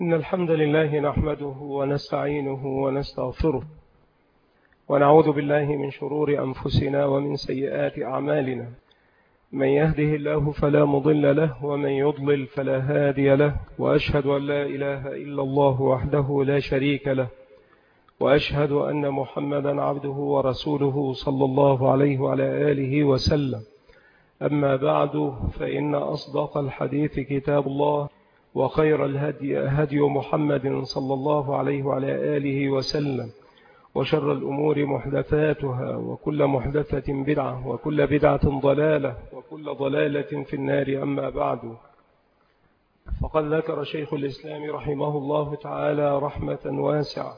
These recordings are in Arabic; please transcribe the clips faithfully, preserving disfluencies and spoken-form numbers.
إن الحمد لله نحمده ونستعينه ونستغفره ونعوذ بالله من شرور أنفسنا ومن سيئات أعمالنا. من يهده الله فلا مضل له ومن يضلل فلا هادي له، وأشهد أن لا إله إلا الله وحده لا شريك له، وأشهد أن محمدا عبده ورسوله صلى الله عليه وعلى آله وسلم. أما بعد، فإن أصدق الحديث كتاب الله، وخير الهدي هدي محمد صلى الله عليه وعلى آله وسلم، وشر الأمور محدثاتها، وكل محدثة بدعة، وكل بدعة ضلالة، وكل ضلالة في النار. أما بعد، فقد ذكر شيخ الإسلام رحمه الله تعالى رحمة واسعة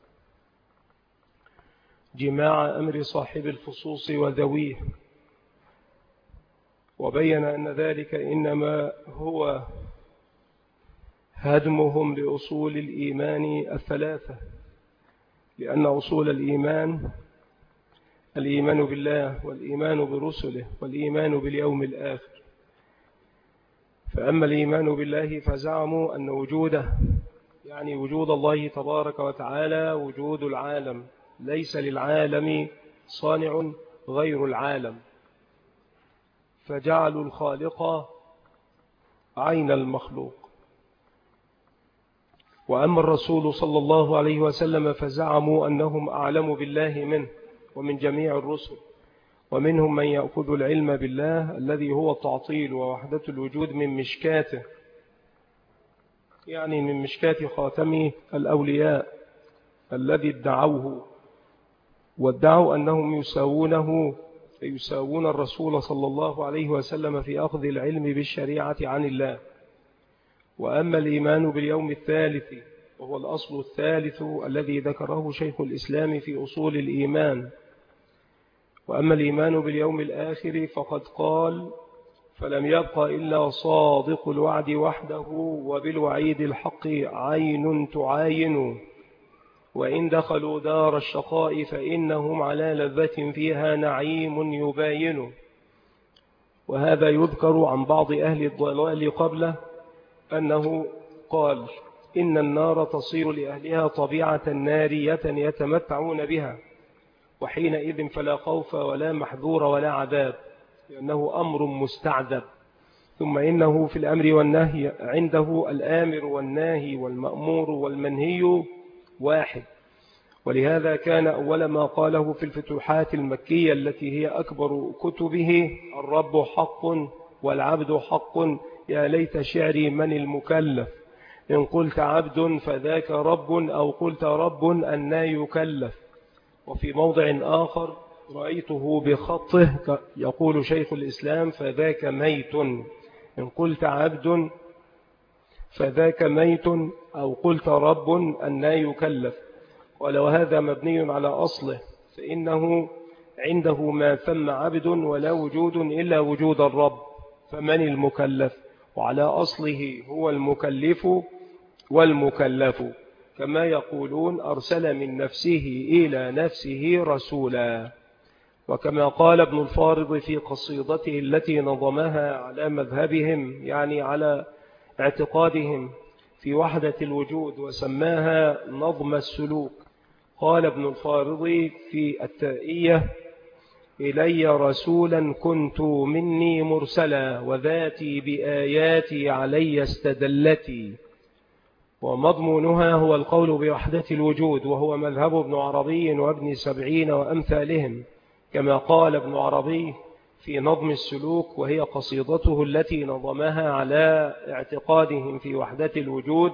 جماع أمر صاحب الفصوص وذويه، وبين أن ذلك إنما هو هدمهم لأصول الإيمان الثلاثة، لأن أصول الإيمان الإيمان بالله، والإيمان برسله، والإيمان باليوم الآخر. فأما الإيمان بالله فزعموا أن وجوده، يعني وجود الله تبارك وتعالى، وجود العالم، ليس للعالم صانع غير العالم، فجعلوا الخالق عين المخلوق. وأما الرسول صلى الله عليه وسلم فزعموا أنهم أعلم بالله منه ومن جميع الرسل، ومنهم من يأخذ العلم بالله الذي هو التعطيل ووحدة الوجود من مشكاته، يعني من مشكاة خاتم الأولياء الذي ادعوه، وادعوا أنهم يساوونه يساوون الرسول صلى الله عليه وسلم في أخذ العلم بالشريعة عن الله. وأما الإيمان باليوم الثالث، وهو الأصل الثالث الذي ذكره شيخ الإسلام في أصول الإيمان، وأما الإيمان باليوم الآخر فقد قال: فلم يبق إلا صادق الوعد وحده، وبالوعيد الحق عين تعاين، وإن دخلوا دار الشقاء فإنهم على لذة فيها نعيم يباين. وهذا يذكر عن بعض أهل الضلال قبله أنه قال: إن النار تصير لأهلها طبيعة نارية يتمتعون بها، وحينئذ فلا خوف ولا محذور ولا عذاب، لأنه أمر مستعذب. ثم إنه في الأمر والنهي عنده الآمر والناهي والمأمور والمنهي واحد، ولهذا كان أول ما قاله في الفتوحات المكية التي هي أكبر كتبه: الرب حق والعبد حق، يا ليت شعري من المكلف، إن قلت عبد فذاك رب، أو قلت رب أنى يكلف. وفي موضع آخر رأيته بخطه يقول شيخ الإسلام: فذاك ميت، إن قلت عبد فذاك ميت، أو قلت رب أنى يكلف. ولو هذا مبني على أصله، فإنه عنده ما ثم عبد ولا وجود إلا وجود الرب، فمن المكلف؟ وعلى أصله هو المكلف والمكلف، كما يقولون: أرسل من نفسه إلى نفسه رسولا. وكما قال ابن الفارض في قصيدته التي نظمها على مذهبهم، يعني على اعتقادهم في وحدة الوجود، وسماها نظم السلوك، قال ابن الفارض في التائية: إلي رسولا كنت مني مرسلا، وذاتي بآياتي علي استدلتي. ومضمونها هو القول بوحدة الوجود، وهو مذهب ابن عربي وابن سبعين وأمثالهم، كما قال ابن عربي في نظم السلوك، وهي قصيدته التي نظمها على اعتقادهم في وحدة الوجود،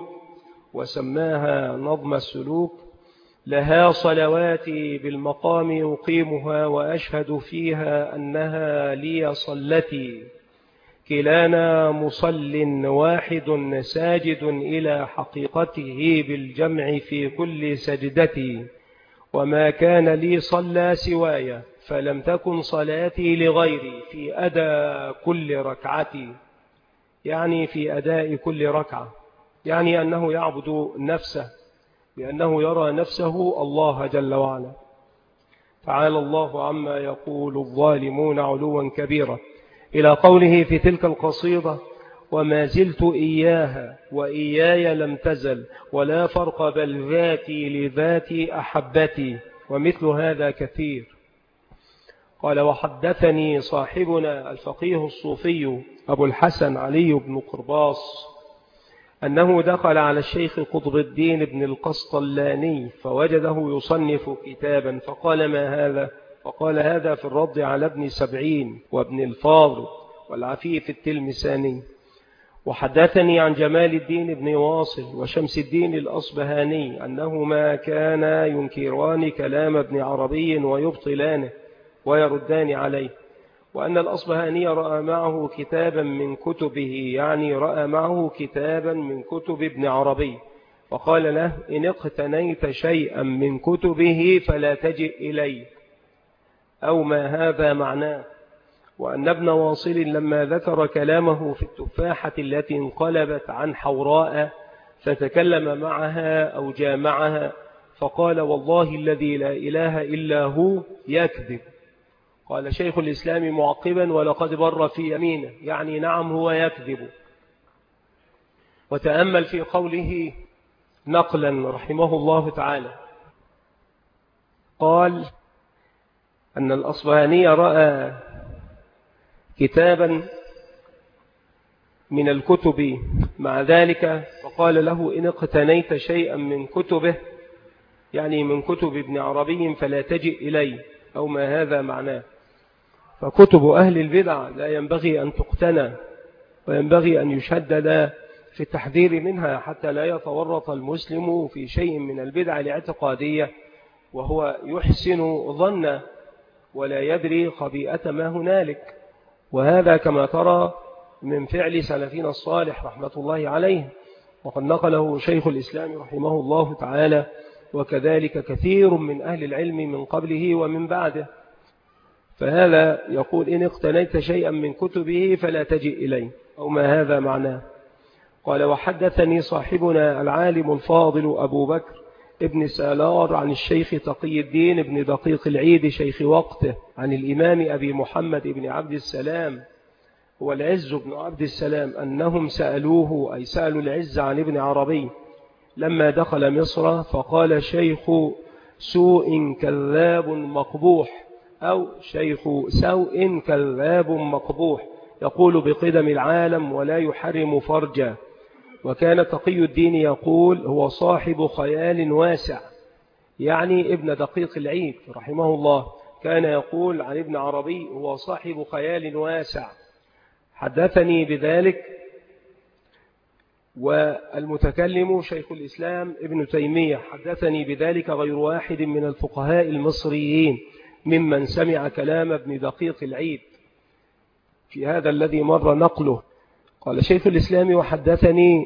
وسماها نظم السلوك: لها صلواتي بالمقام يقيمها، وأشهد فيها أنها لي صلتي، كلانا مصل واحد ساجد إلى حقيقته بالجمع في كل سجدتي، وما كان لي صلى سواي، فلم تكن صلاتي لغيري في أداء كل ركعتي، يعني في أداء كل ركعة، يعني أنه يعبد نفسه، لأنه يرى نفسه الله جل وعلا. تعالى الله عما يقول الظالمون علوا كبيرا، إلى قوله في تلك القصيدة: وما زلت إياها وإياي لم تزل، ولا فرق بل ذاتي لذاتي أحبتي، ومثل هذا كثير. قال وحدثني صاحبنا الفقيه الصوفي أبو الحسن علي بن قرباص أنه دخل على الشيخ قطب الدين بن القسطلاني فوجده يصنف كتابا، فقال ما هذا؟ فقال هذا في الرد على ابن سبعين وابن الفاضل والعفيف التلمساني. وحدثني عن جمال الدين بن واصل وشمس الدين الأصبهاني أنهما كانا ينكران كلام ابن عربي ويبطلانه ويردان عليه، وأن الأصبهاني رأى معه كتابا من كتبه، يعني رأى معه كتابا من كتب ابن عربي، فقال له إن اقتنيت شيئا من كتبه فلا تجئ إلي، أو ما هذا معناه. وأن ابن واصل لما ذكر كلامه في التفاحة التي انقلبت عن حوراء فتكلم معها أو جامعها فقال والله الذي لا إله إلا هو يكذب. قال شيخ الإسلام معقبا ولقد بر في يمينه، يعني نعم هو يكذب. وتأمل في قوله نقلا رحمه الله تعالى، قال أن الأصبهاني رأى كتابا من الكتب مع ذلك فقال له إن اقتنيت شيئا من كتبه، يعني من كتب ابن عربي فلا تجئ إلي، أو ما هذا معناه. فكتب أهل البدع لا ينبغي أن تقتنى، وينبغي أن يشدد في التحذير منها حتى لا يتورط المسلم في شيء من البدع الاعتقادية وهو يحسن ظن ولا يدري خبيئة ما هنالك. وهذا كما ترى من فعل سلفنا الصالح رحمة الله عليه، وقد نقله شيخ الإسلام رحمه الله تعالى، وكذلك كثير من أهل العلم من قبله ومن بعده. فهذا يقول إن اقتنيت شيئا من كتبه فلا تجئ إليه، أو ما هذا معناه. قال وحدثني صاحبنا العالم الفاضل أبو بكر ابن سالار عن الشيخ تقي الدين ابن دقيق العيد شيخ وقته عن الإمام أبي محمد ابن عبد السلام هو العز بن عبد السلام أنهم سألوه، أي سألوا العز عن ابن عربي لما دخل مصر، فقال شيخ سوء كذاب مقبوح، أو شيخ سوء كذاب مقبوح، يقول بقدم العالم ولا يحرم فرجا. وكان تقي الدين يقول هو صاحب خيال واسع، يعني ابن دقيق العيد رحمه الله كان يقول عن ابن عربي هو صاحب خيال واسع. حدثني بذلك والمتكلم شيخ الإسلام ابن تيمية حدثني بذلك غير واحد من الفقهاء المصريين ممن سمع كلام ابن دقيق العيد في هذا الذي مر نقله. قال شيخ الإسلام وحدثني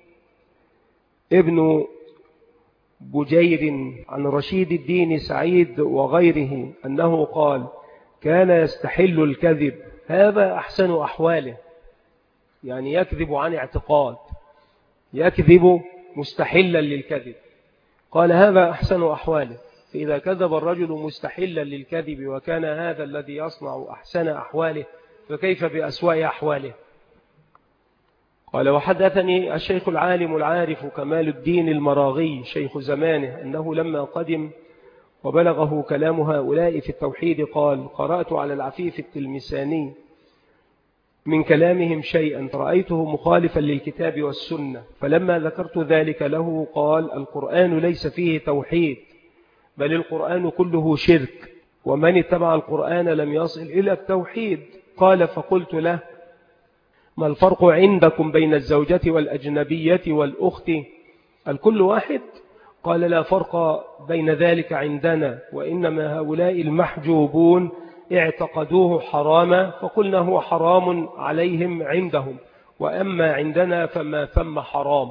ابن بجير عن رشيد الدين سعيد وغيره أنه قال كان يستحل الكذب، هذا أحسن أحواله، يعني يكذب عن اعتقاد، يكذب مستحلا للكذب. قال هذا أحسن أحواله، فإذا كذب الرجل مستحلا للكذب وكان هذا الذي يصنع أحسن أحواله فكيف بأسوأ أحواله. قال وحدثني الشيخ العالم العارف كمال الدين المراغي شيخ زمانه أنه لما قدم وبلغه كلام هؤلاء في التوحيد قال قرأت على العفيف التلمساني من كلامهم شيئا رأيته مخالفا للكتاب والسنة، فلما ذكرت ذلك له قال القرآن ليس فيه توحيد بل القرآن كله شرك، ومن اتبع القرآن لم يصل إلى التوحيد. قال فقلت له ما الفرق عندكم بين الزوجة والأجنبية والأخت؟ الكل واحد؟ قال لا فرق بين ذلك عندنا، وإنما هؤلاء المحجوبون اعتقدوه حراما فقلنا هو حرام عليهم عندهم، وأما عندنا فما ثم حرام.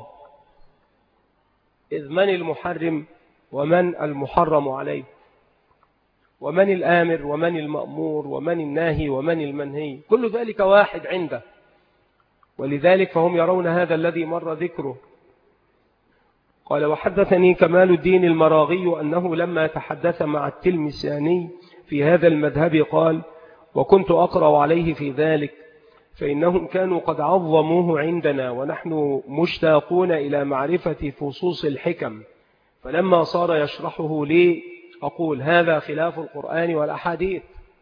إذ من المحرم ومن المحرم عليه، ومن الآمر ومن المأمور ومن الناهي ومن المنهي، كل ذلك واحد عنده، ولذلك فهم يرون هذا الذي مر ذكره. قال وحدثني كمال الدين المراغي أنه لما تحدث مع التلمساني في هذا المذهب قال وكنت أقرأ عليه في ذلك فإنهم كانوا قد عظموه عندنا ونحن مشتاقون إلى معرفة فصوص الحكم، فلما صار يشرحه لي أقول هذا خلاف القرآن والأحاديث،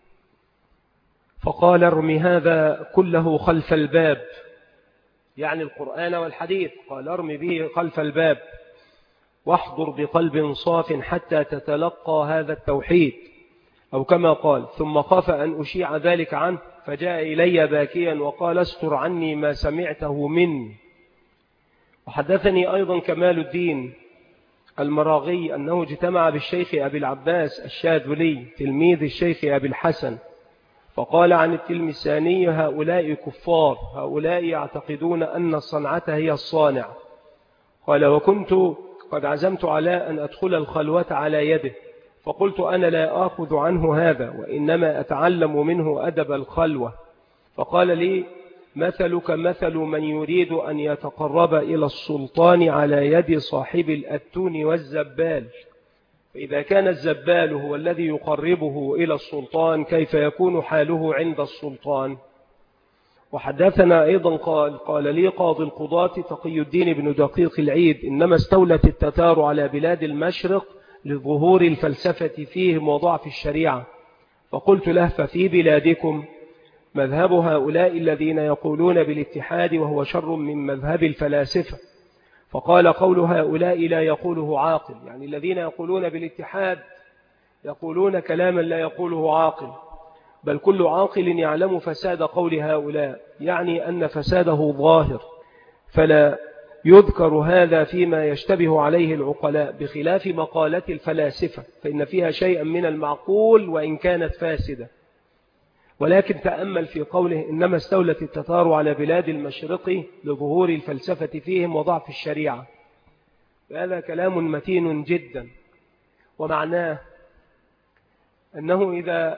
فقال ارمي هذا كله خلف الباب، يعني القرآن والحديث، قال ارمي به خلف الباب واحضر بقلب صاف حتى تتلقى هذا التوحيد، أو كما قال. ثم خاف أن أشيع ذلك عنه فجاء إلي باكيا وقال استر عني ما سمعته مني. وحدثني أيضا كمال الدين المراغي أنه اجتمع بالشيخ أبي العباس الشاذلي تلميذ الشيخ أبي الحسن، فقال عن التلمساني هؤلاء كفار، هؤلاء يعتقدون أن الصنعة هي الصانع. قال وكنت قد عزمت على أن أدخل الخلوة على يده، فقلت أنا لا آخذ عنه هذا وإنما أتعلم منه أدب الخلوة. فقال لي مثلك مثل من يريد أن يتقرب إلى السلطان على يد صاحب الأتون والزبال، فإذا كان الزبال هو الذي يقربه إلى السلطان كيف يكون حاله عند السلطان؟ وحدثنا أيضا قال قال لي قاضي القضاة تقي الدين بن دقيق العيد إنما استولت التتار على بلاد المشرق لظهور الفلسفة فيهم وضعف الشريعة، فقلت له ففي بلادكم مذهب هؤلاء الذين يقولون بالاتحاد وهو شر من مذهب الفلاسفة. فقال قول هؤلاء لا يقوله عاقل، يعني الذين يقولون بالاتحاد يقولون كلاما لا يقوله عاقل، بل كل عاقل يعلم فساد قول هؤلاء، يعني أن فساده ظاهر، فلا يذكر هذا فيما يشتبه عليه العقلاء، بخلاف مقالة الفلاسفة فإن فيها شيئا من المعقول وإن كانت فاسدة. ولكن تأمل في قوله إنما استولت التتار على بلاد المشرق لظهور الفلسفة فيهم وضعف الشريعة، هذا كلام متين جدا، ومعناه أنه إذا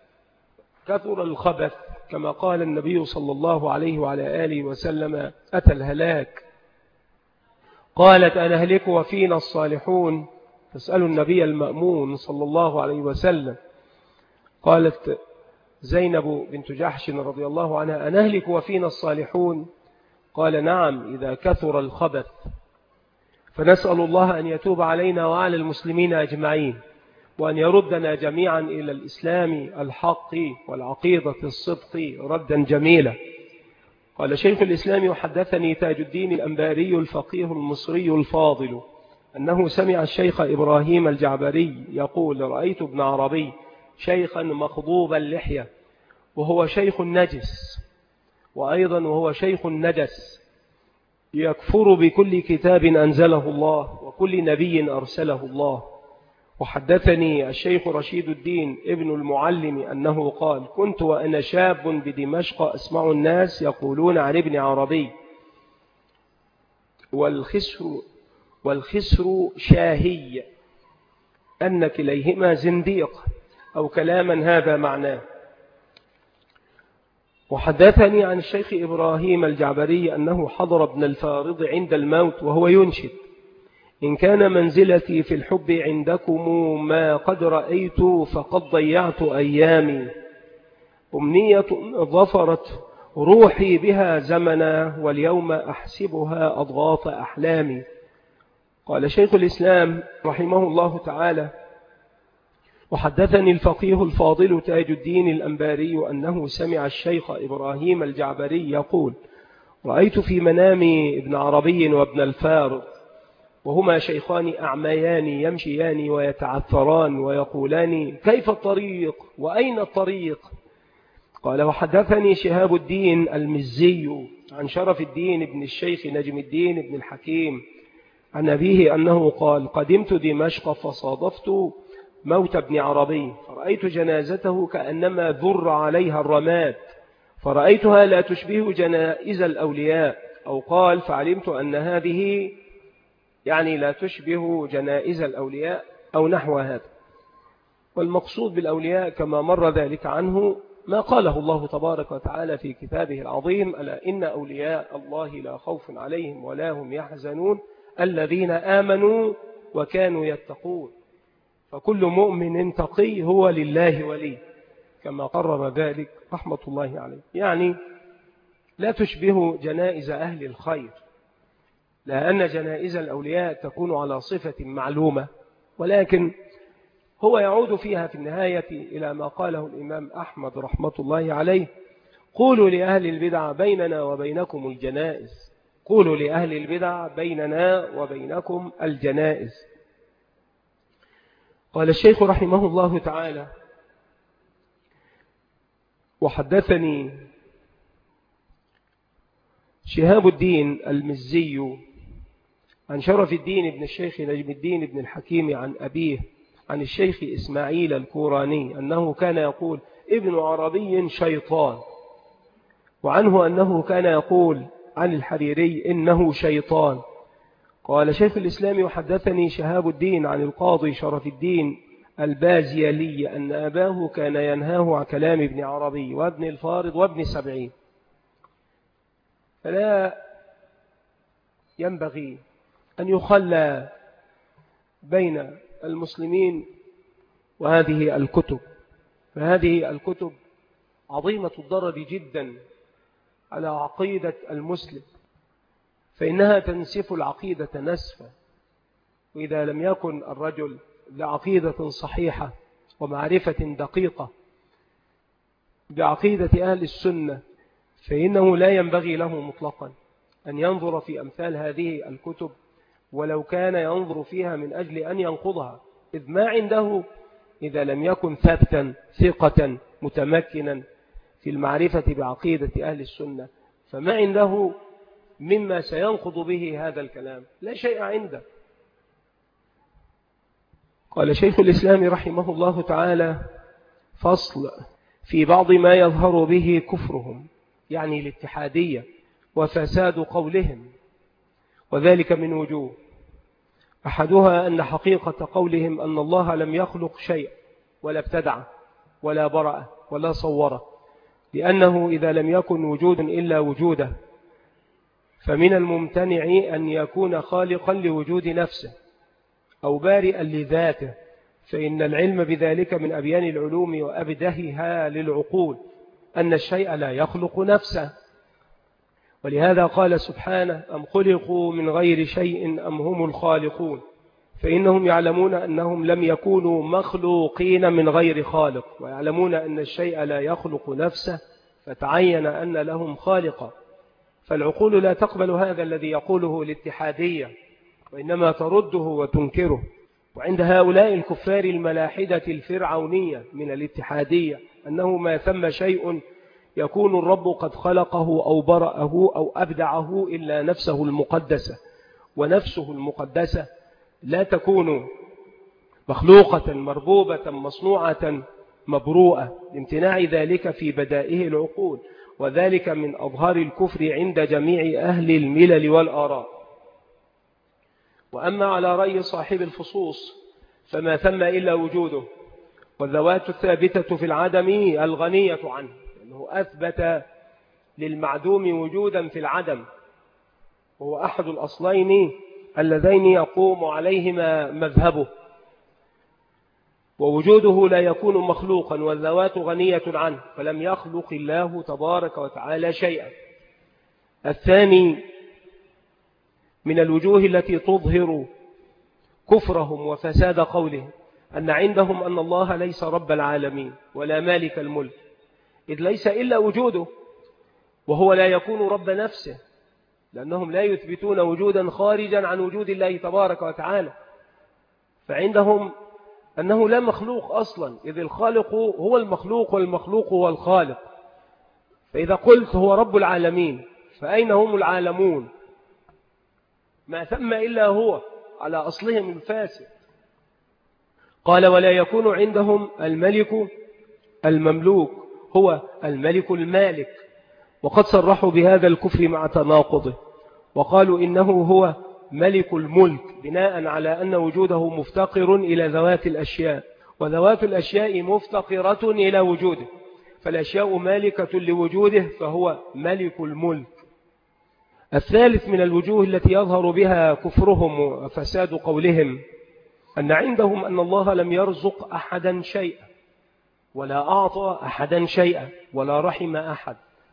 كثر الخبث كما قال النبي صلى الله عليه وعلى آله وسلم أتى الهلاك. قالت أنهلك وفينا الصالحون، فاسألوا النبي المأمون صلى الله عليه وسلم. قالت زينب بنت جحش رضي الله عنها أنهلك وفينا الصالحون؟ قال نعم إذا كثر الخبث. فنسأل الله أن يتوب علينا وعلى المسلمين أجمعين، وأن يردنا جميعا إلى الإسلام الحق والعقيدة الصدق ردا جميلا. قال شيخ الإسلام وحدثني تاج الدين الأنباري الفقيه المصري الفاضل أنه سمع الشيخ إبراهيم الجعبري يقول رأيت ابن عربي شيخا مخضوب اللحية وهو شيخ النجس، وأيضا وهو شيخ النجس يكفر بكل كتاب أنزله الله وكل نبي أرسله الله. وحدثني الشيخ رشيد الدين ابن المعلم أنه قال كنت وأنا شاب بدمشق أسمع الناس يقولون عن ابن عربي والخسر, والخسر شاهي أن كليهما زنديق أو كلاما هذا معناه. وحدثني عن الشيخ إبراهيم الجعبري أنه حضر ابن الفارض عند الموت وهو ينشد إن كان منزلتي في الحب عندكم ما قد رأيت فقد ضيعت أيامي، أمنية ظفرت روحي بها زمنا واليوم أحسبها أضغاث أحلامي. قال شيخ الإسلام رحمه الله تعالى وحدثني الفقيه الفاضل تاج الدين الأنباري أنه سمع الشيخ إبراهيم الجعبري يقول رأيت في منامي ابن عربي وابن الفارض وهما شيخان أعميان يمشيان ويتعثران ويقولان كيف الطريق وأين الطريق؟ قال وحدثني شهاب الدين المزي عن شرف الدين ابن الشيخ نجم الدين ابن الحكيم عن أبيه أنه قال قدمت دمشق فصادفت موت ابن عربي فرأيت جنازته كأنما ذر عليها الرماد، فرأيتها لا تشبه جنائز الأولياء، أو قال فعلمت أن هذه يعني لا تشبه جنائز الأولياء أو نحو هذا. والمقصود بالأولياء كما مر ذلك عنه ما قاله الله تبارك وتعالى في كتابه العظيم ألا إن أولياء الله لا خوف عليهم ولا هم يحزنون الذين آمنوا وكانوا يتقون. فكل مؤمن تقي هو لله ولي كما قرر ذلك رحمة الله عليه. يعني لا تشبه جنائز أهل الخير، لأن جنائز الأولياء تكون على صفة معلومة، ولكن هو يعود فيها في النهاية إلى ما قاله الإمام أحمد رحمة الله عليه: قولوا لأهل البدع بيننا وبينكم الجنائز، قولوا لأهل البدع بيننا وبينكم الجنائز. قال الشيخ رحمه الله تعالى: وحدثني شهاب الدين المزي عن شرف الدين بن الشيخ نجم الدين بن الحكيم عن أبيه عن الشيخ إسماعيل الكوراني أنه كان يقول: ابن عربي شيطان، وعنه أنه كان يقول عن الحريري: إنه شيطان. قال شيخ الإسلام: وحدثني شهاب الدين عن القاضي شرف الدين البازيلي أن أباه كان ينهاه عن كلام ابن عربي وابن الفارض وابن سبعين. فلا ينبغي أن يخلى بين المسلمين وهذه الكتب، فهذه الكتب عظيمة الضرر جدا على عقيدة المسلم، فإنها تنسف العقيدة نسفا، وإذا لم يكن الرجل لعقيدة صحيحة ومعرفة دقيقة بعقيدة أهل السنة، فإنه لا ينبغي له مطلقا أن ينظر في أمثال هذه الكتب، ولو كان ينظر فيها من أجل أن ينقضها، إذ ما عنده إذا لم يكن ثابتا ثقة متمكنا في المعرفة بعقيدة أهل السنة، فما عنده مما سينقض به هذا الكلام لا شيء عنده. قال شيخ الإسلام رحمه الله تعالى: فصل في بعض ما يظهر به كفرهم، يعني الاتحادية وفساد قولهم، وذلك من وجوه: أحدها أن حقيقة قولهم أن الله لم يخلق شيء ولا ابتدع ولا برأ ولا صوره، لأنه إذا لم يكن وجود إلا وجوده، فمن الممتنع أن يكون خالقا لوجود نفسه أو بارئا لذاته، فإن العلم بذلك من أبيان العلوم وأبدهها للعقول أن الشيء لا يخلق نفسه. ولهذا قال سبحانه: أم خلقوا من غير شيء أم هم الخالقون، فإنهم يعلمون أنهم لم يكونوا مخلوقين من غير خالق، ويعلمون أن الشيء لا يخلق نفسه، فتعين أن لهم خالقا. فالعقول لا تقبل هذا الذي يقوله الاتحادية، وإنما ترده وتنكره. وعند هؤلاء الكفار الملاحدة الفرعونية من الاتحادية أنه ما ثم شيء يكون الرب قد خلقه أو برأه أو أبدعه إلا نفسه المقدسة، ونفسه المقدسة لا تكون مخلوقة مربوبة مصنوعة مبروءة، لامتناع ذلك في بدائه العقول، وذلك من أظهار الكفر عند جميع أهل الملل والآراء. وأما على رأي صاحب الفصوص فما ثم إلا وجوده، والذوات الثابتة في العدم الغنية عنه، لأنه أثبت للمعدوم وجودا في العدم، وهو أحد الأصلين اللذين يقوم عليهما مذهبه، ووجوده لا يكون مخلوقا والذوات غنية عنه، فلم يخلق الله تبارك وتعالى شيئا. الثاني من الوجوه التي تظهر كفرهم وفساد قولهم أن عندهم أن الله ليس رب العالمين ولا مالك الملك، إذ ليس إلا وجوده، وهو لا يكون رب نفسه، لأنهم لا يثبتون وجودا خارجا عن وجود الله تبارك وتعالى. فعندهم أنه لا مخلوق أصلا، إذ الخالق هو المخلوق والمخلوق هو الخالق. فإذا قلت هو رب العالمين فأين هم العالمون؟ ما ثم إلا هو على أصلهم الفاسد. قال: ولا يكون عندهم الملك المملوك، هو الملك المالك، وقد صرحوا بهذا الكفر مع تناقضه، وقالوا إنه هو ملك الملك بناء على أن وجوده مفتقر إلى ذوات الأشياء، وذوات الأشياء مفتقرة إلى وجوده، فالأشياء مالكة لوجوده فهو ملك الملك. الثالث من الوجوه التي يظهر بها كفرهم وفساد قولهم أن عندهم أن الله لم يرزق أحدا شيئا، ولا أعطى أحدا شيئا، ولا رحم أحد،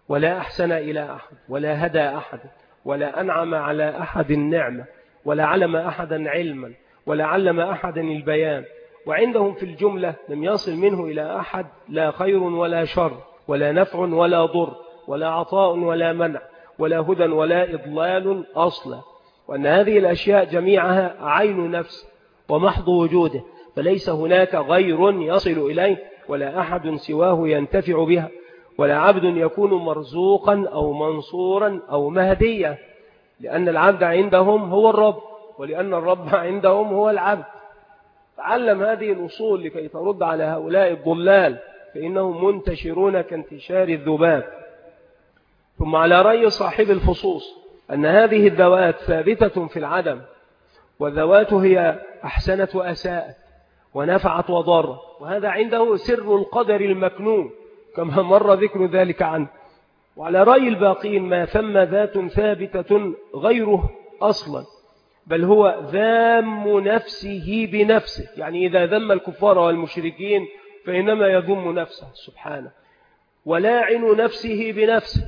ولا أحسن إلى أحد ولا هدى أحد ولا أنعم على أحد النعمة ولا علم أحدا علما ولا علم أحدا البيان. وعندهم في الجملة لم يصل منه إلى أحد لا خير ولا شر ولا نفع ولا ضر ولا عطاء ولا منع ولا هدى ولا إضلال أصلا، وأن هذه الأشياء جميعها عين نفس ومحض وجوده، فليس هناك غير يصل إليه ولا أحد سواه ينتفع بها، ولا عبد يكون مرزوقا أو منصورا أو مهديا، لأن العبد عندهم هو الرب، ولأن الرب عندهم هو العبد. تعلم هذه الأصول لكي ترد على هؤلاء الضلال، فإنهم منتشرون كانتشار الذباب. ثم على رأي صاحب الفصوص أن هذه الذوات ثابتة في العدم، والذوات هي أحسنت وأساءت ونفعت وضرت، وهذا عنده سر القدر المكنون كما مر ذكر ذلك عنه. وعلى رأي الباقين ما ثم ذات ثابتة غيره أصلا، بل هو ذام نفسه بنفسه، يعني إذا ذم الكفار والمشركين فإنما يذم نفسه سبحانه، ولاعن نفسه بنفسه،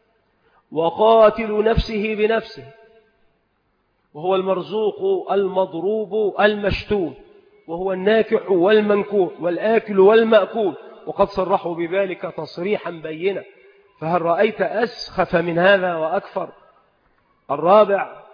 وقاتل نفسه بنفسه، وهو المرزوق المضروب المشتوم، وهو الناكح والمنكوح والآكل والمأكول، وقد صرحوا بذلك تصريحا بينا، فهل رأيت أسخف من هذا وأكثر؟ الرابع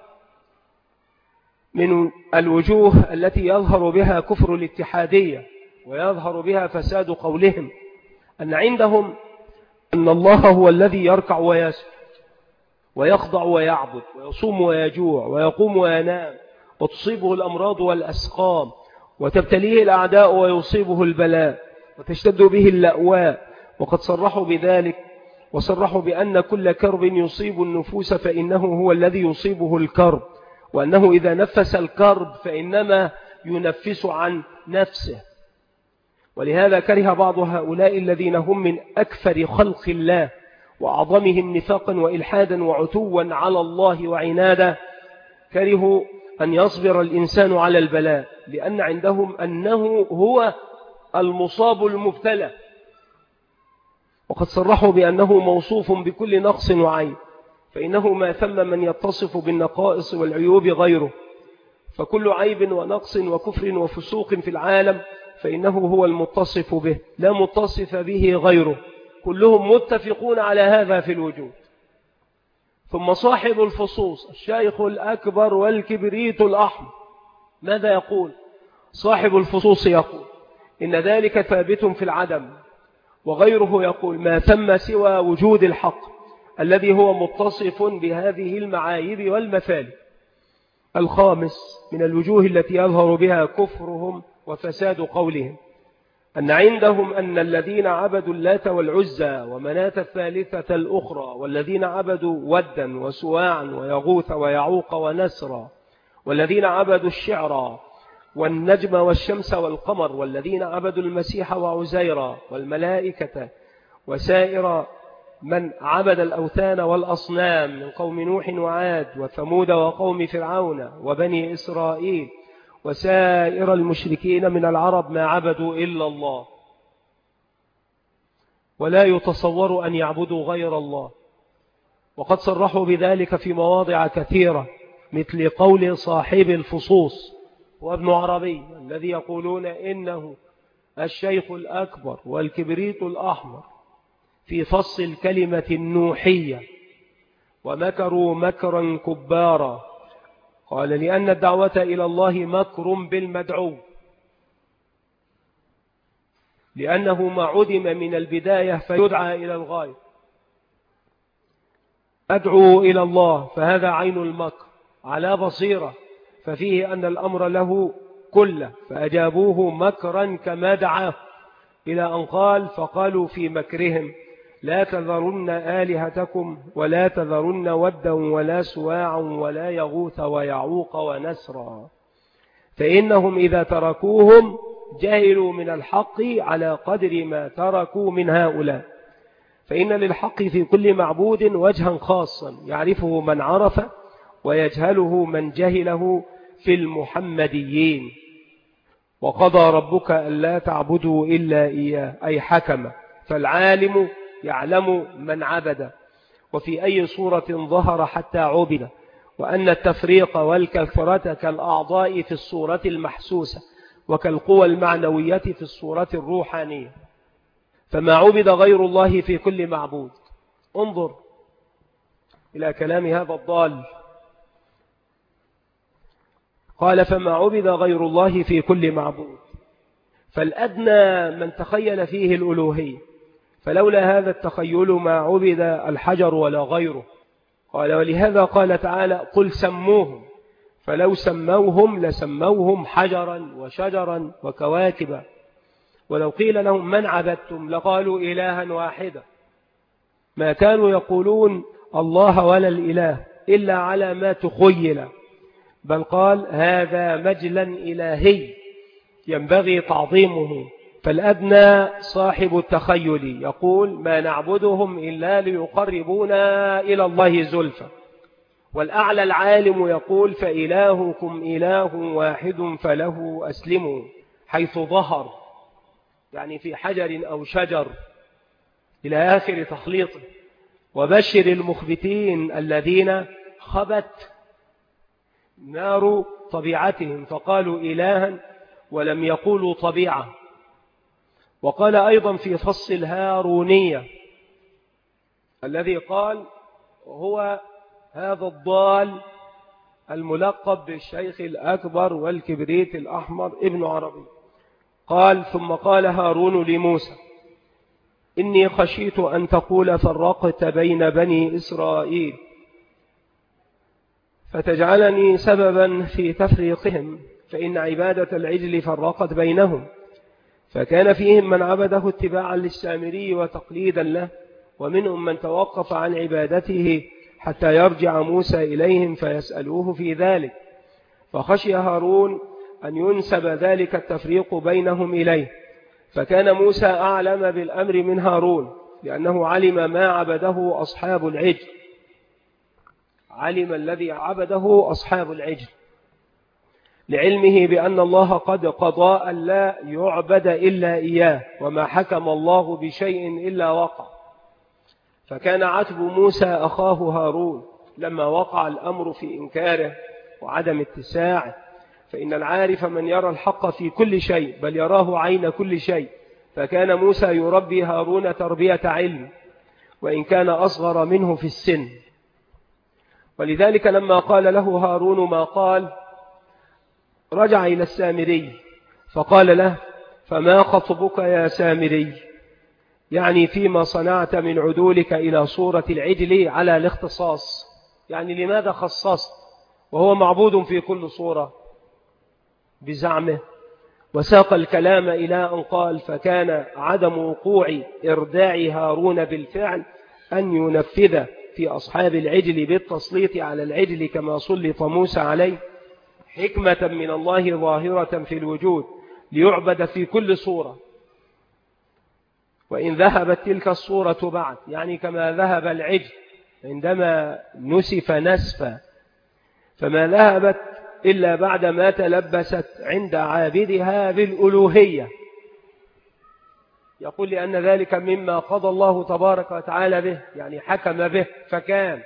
من الوجوه التي يظهر بها كفر الاتحادية ويظهر بها فساد قولهم أن عندهم أن الله هو الذي يركع ويسجد ويخضع ويعبد ويصوم ويجوع ويقوم وينام، وتصيبه الأمراض والأسقام، وتبتليه الأعداء ويصيبه البلاء، وتشتد به اللأواء، وقد صرحوا بذلك، وصرحوا بأن كل كرب يصيب النفوس فإنه هو الذي يصيبه الكرب، وأنه إذا نفس الكرب فإنما ينفس عن نفسه. ولهذا كره بعض هؤلاء الذين هم من أكثر خلق الله وأعظمهم نفاقا وإلحادا وعتوا على الله وعنادا، كرهوا أن يصبر الإنسان على البلاء، لأن عندهم أنه هو المصاب المبتلى، وقد صرحوا بأنه موصوف بكل نقص وعيب، فإنه ما ثم من يتصف بالنقائص والعيوب غيره، فكل عيب ونقص وكفر وفسوق في العالم فإنه هو المتصف به، لا متصف به غيره، كلهم متفقون على هذا في الوجود. ثم صاحب الفصوص الشيخ الأكبر والكبريت الأحمر ماذا يقول؟ صاحب الفصوص يقول إن ذلك ثابت في العدم، وغيره يقول ما ثم سوى وجود الحق الذي هو متصف بهذه المعايب والمثال. الخامس من الوجوه التي يظهر بها كفرهم وفساد قولهم أن عندهم أن الذين عبدوا اللات والعزى ومناة الثالثة الأخرى، والذين عبدوا ودا وسواعا ويغوث ويعوق ونسرا، والذين عبدوا الشعر والنجم والشمس والقمر، والذين عبدوا المسيح وعزيرا والملائكة وسائر من عبد الأوثان والأصنام من قوم نوح وعاد وثمود وقوم فرعون وبني إسرائيل وسائر المشركين من العرب ما عبدوا إلا الله، ولا يتصور أن يعبدوا غير الله. وقد صرحوا بذلك في مواضع كثيرة، مثل قول صاحب الفصوص وابن عربي الذي يقولون إنه الشيخ الأكبر والكبريت الأحمر في فصل الكلمة النوحية، ومكروا مكرا كبارا. قال لأن الدعوة إلى الله مكر بالمدعو، لأنه ما عدم من البداية فيدعى إلى الغاية. أدعو إلى الله فهذا عين المكر على بصيرة، ففيه أن الأمر له كله، فأجابوه مكرا كما دعاه، إلى أن قال فقالوا في مكرهم لا تذرن آلهتكم ولا تذرن ودا ولا سواعا ولا يغوث ويعوق ونسرا، فإنهم إذا تركوهم جهلوا من الحق على قدر ما تركوا من هؤلاء. فإن للحق في كل معبود وجها خاصا يعرفه من عرف ويجهله من جهله في المحمديين. وقضى ربك ألا تعبدوا إلا إياه، أي حكم، فالعالم يعلم من عبد وفي أي صورة ظهر حتى عبد، وأن التفريق والكثرة كالأعضاء في الصورة المحسوسة وكالقوى المعنوية في الصورة الروحانية، فما عبد غير الله في كل معبود. انظر إلى كلام هذا الضال، قال فما عبد غير الله في كل معبود، فالأدنى من تخيل فيه الألوهية، فلولا هذا التخيل ما عبد الحجر ولا غيره. قال ولهذا قال تعالى قل سموهم، فلو سموهم لسموهم حجرا وشجرا وكواكبا، ولو قيل لهم من عبدتم لقالوا إلها واحدا، ما كانوا يقولون الله ولا الإله إلا على ما تخيل، بل قال هذا مجلا إلهي ينبغي تعظيمه. فالأدنى صاحب التخيل يقول ما نعبدهم إلا ليقربونا إلى الله زلفى، والأعلى العالم يقول فإلهكم إله واحد فله أسلموا، حيث ظهر يعني في حجر أو شجر إلى آخر تخليطه. وبشر المخبتين الذين خبت نار طبيعتهم فقالوا إلها ولم يقولوا طبيعة. وقال أيضا في فصل الهارونية الذي قال هو هذا الضال الملقب بالشيخ الأكبر والكبريت الأحمر ابن عربي، قال ثم قال هارون لموسى إني خشيت أن تقول فرقت بين بني إسرائيل فتجعلني سببا في تفريقهم، فإن عبادة العجل فرقت بينهم، فكان فيهم من عبده اتباعا للسامري وتقليدا له، ومنهم من توقف عن عبادته حتى يرجع موسى إليهم فيسألوه في ذلك، فخشي هارون أن ينسب ذلك التفريق بينهم إليه، فكان موسى أعلم بالأمر من هارون لأنه علم ما عبده أصحاب العجل، علم الذي عبده أصحاب العجل لعلمه بأن الله قد قضى أن لا يعبد إلا إياه، وما حكم الله بشيء إلا وقع. فكان عتب موسى أخاه هارون لما وقع الأمر في إنكاره وعدم اتساعه، فإن العارف من يرى الحق في كل شيء بل يراه عين كل شيء، فكان موسى يربي هارون تربية علم وإن كان أصغر منه في السن. ولذلك لما قال له هارون ما قال رجع إلى السامري فقال له فما خطبك يا سامري، يعني فيما صنعت من عدولك إلى صورة العجل على الاختصاص، يعني لماذا خصصت وهو معبود في كل صورة بزعمه. وساق الكلام إلى أن قال فكان عدم وقوع إرداع هارون بالفعل أن ينفذ في أصحاب العجل بالتسليط على العجل كما سلط موسى عليه حكمة من الله ظاهرة في الوجود ليعبد في كل صورة، وإن ذهبت تلك الصورة بعد، يعني كما ذهب العجل عندما نسف نسفا، فما ذهبت إلا بعد ما تلبست عند عابدها بالألوهية. يقول لأن ذلك مما قضى الله تبارك وتعالى به، يعني حكم به فكان.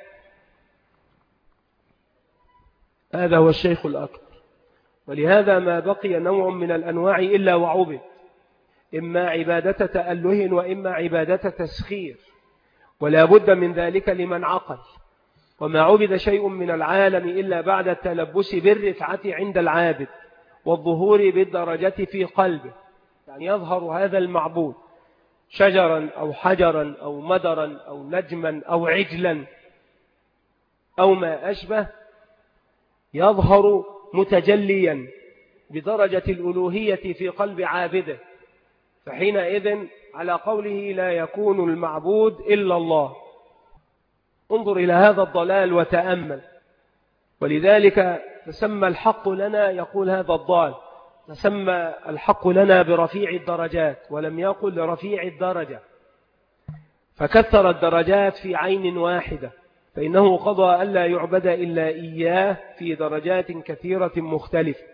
هذا هو الشيخ الأكبر. ولهذا ما بقي نوع من الأنواع إلا وعبد، إما عبادة تأله وإما عبادة تسخير، ولا بد من ذلك لمن عقل. وما عبد شيء من العالم إلا بعد التلبس بالرفعة عند العابد والظهور بالدرجة في قلبه، يعني يظهر هذا المعبود شجرا أو حجرا أو مدرا أو نجما أو عجلا أو ما أشبه، يظهر متجليا بدرجة الألوهية في قلب عابده، فحينئذ على قوله لا يكون المعبود إلا الله. انظر إلى هذا الضلال وتأمل. ولذلك تسمى الحق لنا، يقول هذا الضال تسمى الحق لنا برفيع الدرجات، ولم يقل رفيع الدرجة، فكثر الدرجات في عين واحدة، فإنه قضى ألا يعبد إلا إياه في درجات كثيرة مختلفة،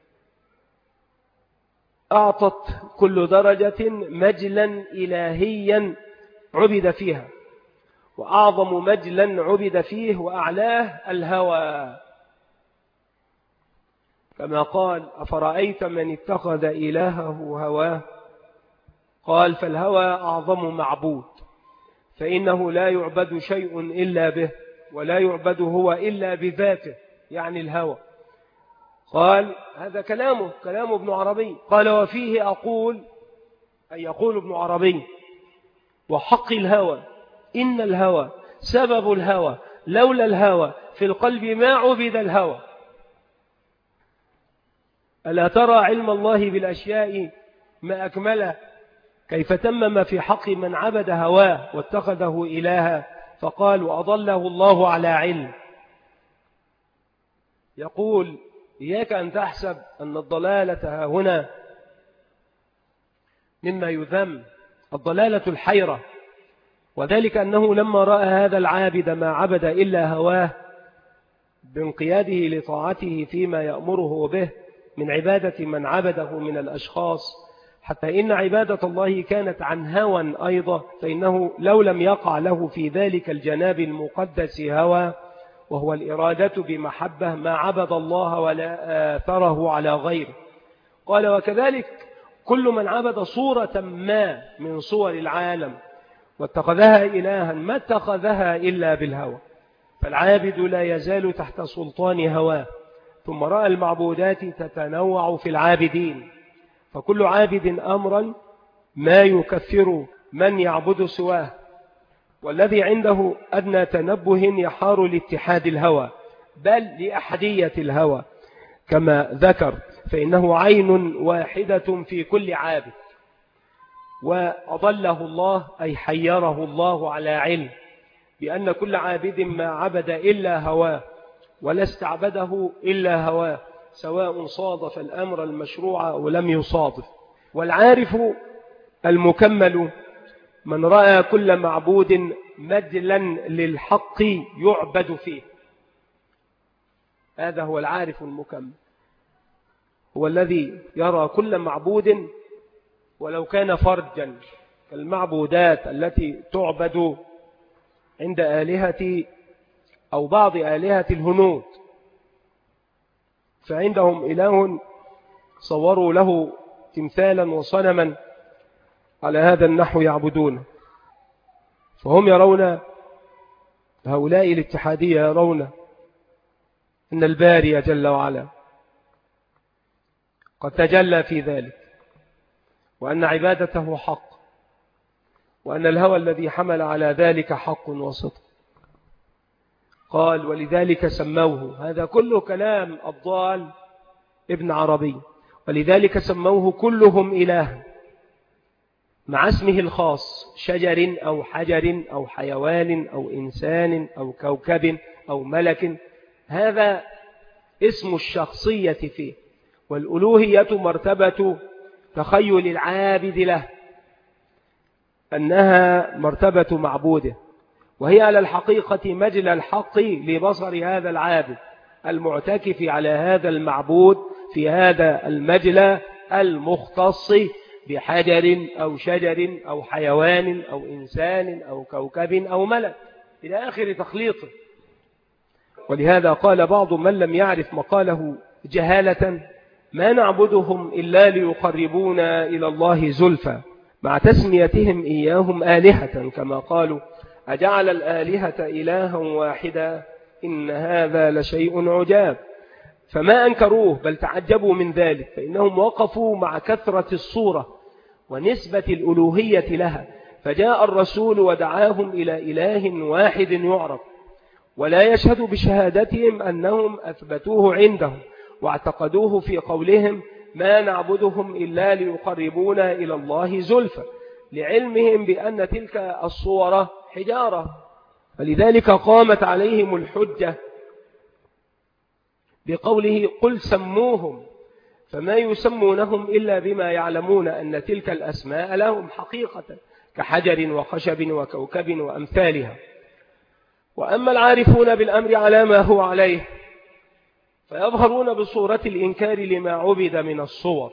أعطت كل درجة مجلا إلهيا عبد فيها، وأعظم مجلا عبد فيه وأعلاه الهوى، كما قال أفرأيت من اتخذ إلهه هواه، قال فالهوى أعظم معبود، فإنه لا يعبد شيء إلا به، ولا يعبد هو إلا بذاته، يعني الهوى. قال هذا كلامه كلام ابن عربي، قال وفيه أقول، أي يقول ابن عربي وحق الهوى إن الهوى سبب الهوى، لولا الهوى في القلب ما عبد الهوى. ألا ترى علم الله بالأشياء ما أكمله، كيف تمم في حق من عبد هواه واتخذه إلها، فقال وأضله الله على علم. يقول إياك أن تحسب أن الضلالة هنا مما يذم، الضلالة الحيرة، وذلك أنه لما رأى هذا العابد ما عبد إلا هواه بانقياده لطاعته فيما يأمره به من عبادة من عبده من الأشخاص، حتى إن عبادة الله كانت عن هوى أيضا، فإنه لو لم يقع له في ذلك الجناب المقدس هوى وهو الإرادة بمحبة ما عبد الله ولا آثره على غيره. قال وكذلك كل من عبد صورة ما من صور العالم واتخذها إلها ما اتخذها إلا بالهوى، فالعابد لا يزال تحت سلطان هواه، ثم رأى المعبودات تتنوع في العابدين، فكل عابد أمرا ما يكثر من يعبد سواه، والذي عنده أدنى تنبه يحار لاتحاد الهوى بل لأحدية الهوى كما ذكر، فإنه عين واحدة في كل عابد. وأضله الله أي حيره الله على علم بأن كل عابد ما عبد إلا هواه ولا استعبده إلا هواه، سواء صادف الأمر المشروع أو لم يصادف. والعارف المكمل من رأى كل معبود مجلا للحق يعبد فيه، هذا هو العارف المكمل، هو الذي يرى كل معبود ولو كان فرجا كالمعبودات التي تعبد عند آلهة أو بعض آلهة الهنود، فعندهم إله صوروا له تمثالا وصنما على هذا النحو يعبدون، فهم يرون هؤلاء الاتحادية يرون أن الباري جل وعلا قد تجلى في ذلك، وأن عبادته حق، وأن الهوى الذي حمل على ذلك حق وصدق. قال ولذلك سموه، هذا كله كلام الضال ابن عربي، ولذلك سموه كلهم إله مع اسمه الخاص، شجر أو حجر أو حيوان أو إنسان أو كوكب أو ملك، هذا اسم الشخصية فيه. والألوهية مرتبة تخيل العابد له أنها مرتبة معبوده، وهي على الحقيقة مجلى الحق لبصر هذا العابد المعتكف على هذا المعبود في هذا المجلى المختص بحجر أو شجر أو حيوان أو إنسان أو كوكب أو ملك إلى آخر تخليطه. ولهذا قال بعض من لم يعرف مقاله جهالة ما نعبدهم إلا ليقربونا إلى الله زلفى، مع تسميتهم إياهم آلهة كما قالوا أجعل الآلهة إلها واحدا إن هذا لشيء عجاب، فما أنكروه بل تعجبوا من ذلك، فإنهم وقفوا مع كثرة الصورة ونسبة الألوهية لها، فجاء الرسول ودعاهم إلى إله واحد يعرف، ولا يشهد بشهادتهم أنهم أثبتوه عندهم واعتقدوه في قولهم ما نعبدهم إلا ليقربونا إلى الله زلفى، لعلمهم بأن تلك الصورة حجارة. فلذلك قامت عليهم الحجة بقوله قل سموهم، فما يسمونهم إلا بما يعلمون أن تلك الأسماء لهم حقيقة كحجر وخشب وكوكب وأمثالها. وأما العارفون بالأمر على ما هو عليه فيظهرون بصورة الإنكار لما عبد من الصور،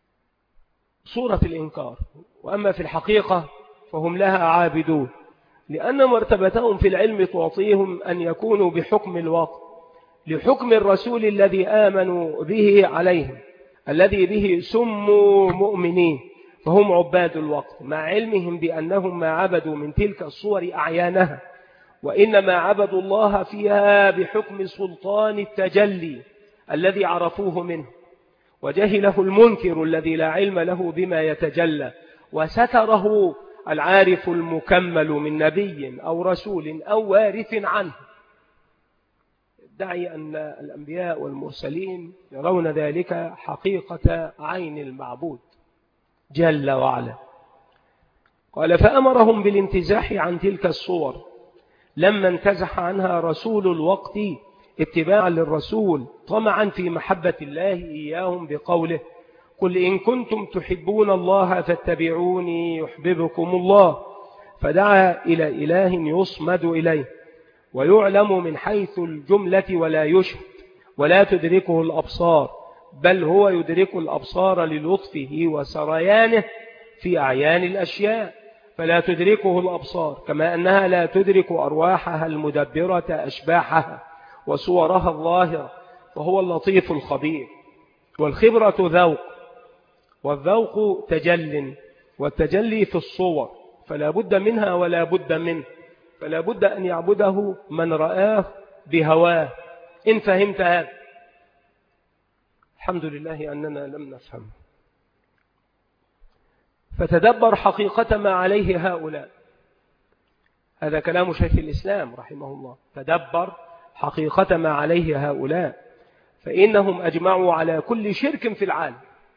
صورة الإنكار، وأما في الحقيقة فهم لها عابدون لأن مرتبتهم في العلم تعطيهم أن يكونوا بحكم الوقت لحكم الرسول الذي آمنوا به عليهم، الذي به سموا مؤمنين، فهم عباد الوقت، مع علمهم بأنهم ما عبدوا من تلك الصور أعيانها، وإنما عبدوا الله فيها بحكم سلطان التجلي الذي عرفوه منه، وجهله المنكر الذي لا علم له بما يتجلى، وستره العارف المكمل من نبي أو رسول أو وارث عنه. دعي أن الأنبياء والمرسلين يرون ذلك حقيقة عين المعبود جل وعلا. قال فأمرهم بالانتزاح عن تلك الصور لما انتزح عنها رسول الوقت اتباعا للرسول طمعا في محبة الله إياهم بقوله قل إن كنتم تحبون الله فاتبعوني يحببكم الله، فدعا إلى إله يصمد إليه ويعلم من حيث الجملة ولا يشهد ولا تدركه الأبصار، بل هو يدرك الأبصار للطفه وسريانه في أعيان الأشياء، فلا تدركه الأبصار كما أنها لا تدرك أرواحها المدبرة أشباحها وصورها الظاهرة، وهو اللطيف الخبير. والخبرة ذوق، والذوق تجل، والتجلي في الصور، فلا بد منها ولا بد منه، فلا بد أن يعبده من رآه بهواه. إن فهمت هذا الحمد لله أننا لم نفهم. فتدبر حقيقة ما عليه هؤلاء، هذا كلام شيخ الإسلام رحمه الله، تدبر حقيقة ما عليه هؤلاء، فإنهم أجمعوا على كل شرك في العالم،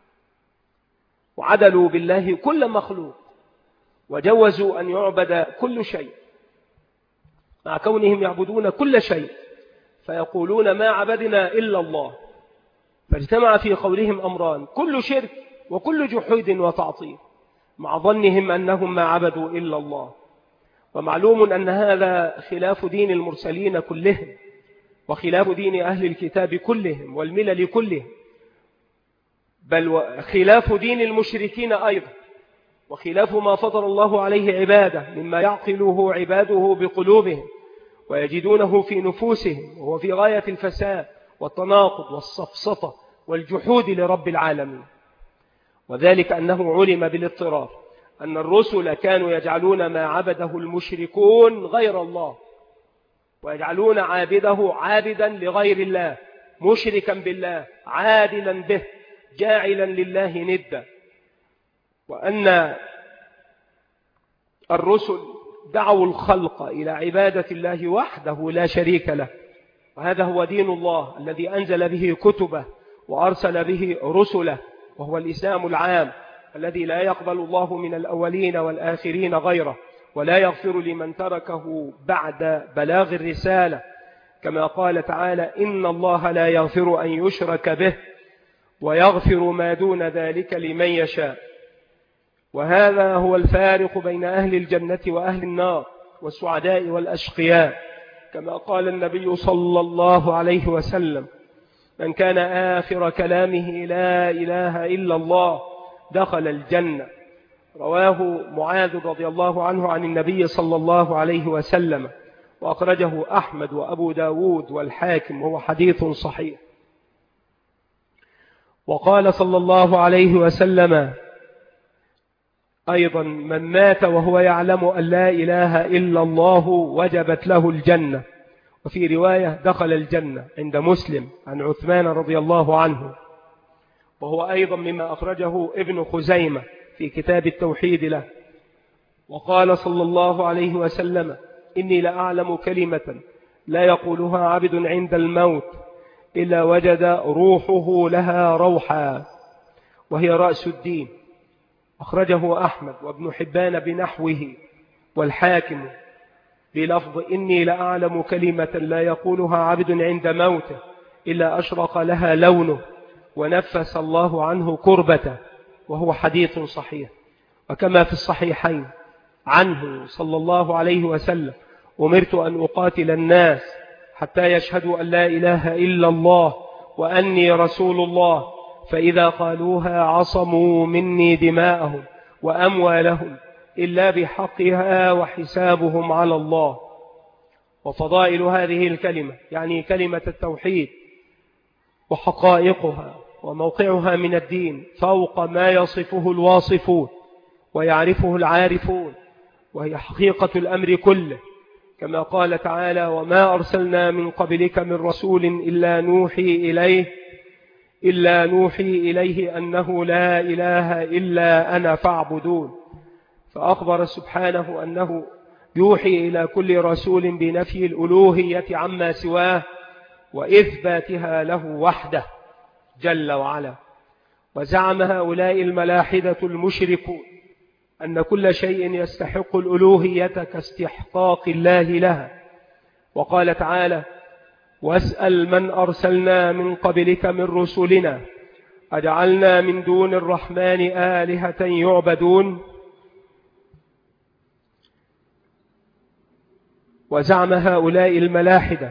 وعدلوا بالله كل مخلوق، وجوزوا أن يعبد كل شيء مع كونهم يعبدون كل شيء، فيقولون ما عبدنا إلا الله. فاجتمع في قولهم أمران، كل شرك وكل جحود وتعطيل، مع ظنهم أنهم ما عبدوا إلا الله. ومعلوم أن هذا خلاف دين المرسلين كلهم، وخلاف دين أهل الكتاب كلهم والملل كلهم، بل وخلاف دين المشركين أيضا، وخلاف ما فطر الله عليه عباده مما يعقله عباده بقلوبهم ويجدونه في نفوسهم، وهو في غاية الفساد والتناقض والسفسطة والجحود لرب العالمين. وذلك أنه علم بالاضطرار أن الرسل كانوا يجعلون ما عبده المشركون غير الله، ويجعلون عابده عابدا لغير الله، مشركا بالله، عادلا به، جاعلا لله ندا. وأن الرسل دعوا الخلق إلى عبادة الله وحده لا شريك له، وهذا هو دين الله الذي أنزل به كتبه وأرسل به رسله، وهو الإسلام العام الذي لا يقبل الله من الأولين والآخرين غيره، ولا يغفر لمن تركه بعد بلاغ الرسالة، كما قال تعالى إن الله لا يغفر أن يشرك به ويغفر ما دون ذلك لمن يشاء. وهذا هو الفارق بين أهل الجنة وأهل النار والسعداء والأشقياء، كما قال النبي صلى الله عليه وسلم من كان آخر كلامه لا إله إلا الله دخل الجنة. رواه معاذ رضي الله عنه عن النبي صلى الله عليه وسلم، وأخرجه أحمد وأبو داود والحاكم، وهو حديث صحيح. وقال صلى الله عليه وسلم أيضا من مات وهو يعلم أن لا إله إلا الله وجبت له الجنة. وفي رواية دخل الجنة عند مسلم عن عثمان رضي الله عنه، وهو أيضا مما أخرجه ابن خزيمة في كتاب التوحيد له. وقال صلى الله عليه وسلم إني لأعلم كلمة لا يقولها عبد عند الموت إلا وجد روحه لها روحا، وهي رأس الدين. أخرجه أحمد وابن حبان بنحوه والحاكم بلفظ إني لأعلم كلمة لا يقولها عبد عند موته إلا أشرق لها لونه ونفس الله عنه كربته، وهو حديث صحيح. وكما في الصحيحين عنه صلى الله عليه وسلم أمرت أن أقاتل الناس حتى يشهدوا أن لا إله إلا الله وأني رسول الله، فإذا قالوها عصموا مني دماءهم وأموالهم إلا بحقها وحسابهم على الله. وفضائل هذه الكلمة يعني كلمة التوحيد وحقائقها وموقعها من الدين فوق ما يصفه الواصفون ويعرفه العارفون، وهي حقيقة الأمر كله، كما قال تعالى: وما أرسلنا من قبلك من رسول إلا نوحي إليه إلا نوحي إليه أنه لا إله إلا أنا فاعبدون. فأخبر سبحانه أنه يوحي إلى كل رسول بنفي الألوهية عما سواه وإثباتها له وحده جل وعلا. وزعم هؤلاء الملاحدة المشركون أن كل شيء يستحق الألوهية كاستحقاق الله لها. وقال تعالى: واسأل من أرسلنا من قبلك من رسلنا أجعلنا من دون الرحمن آلهة يعبدون. وزعم هؤلاء الملاحدة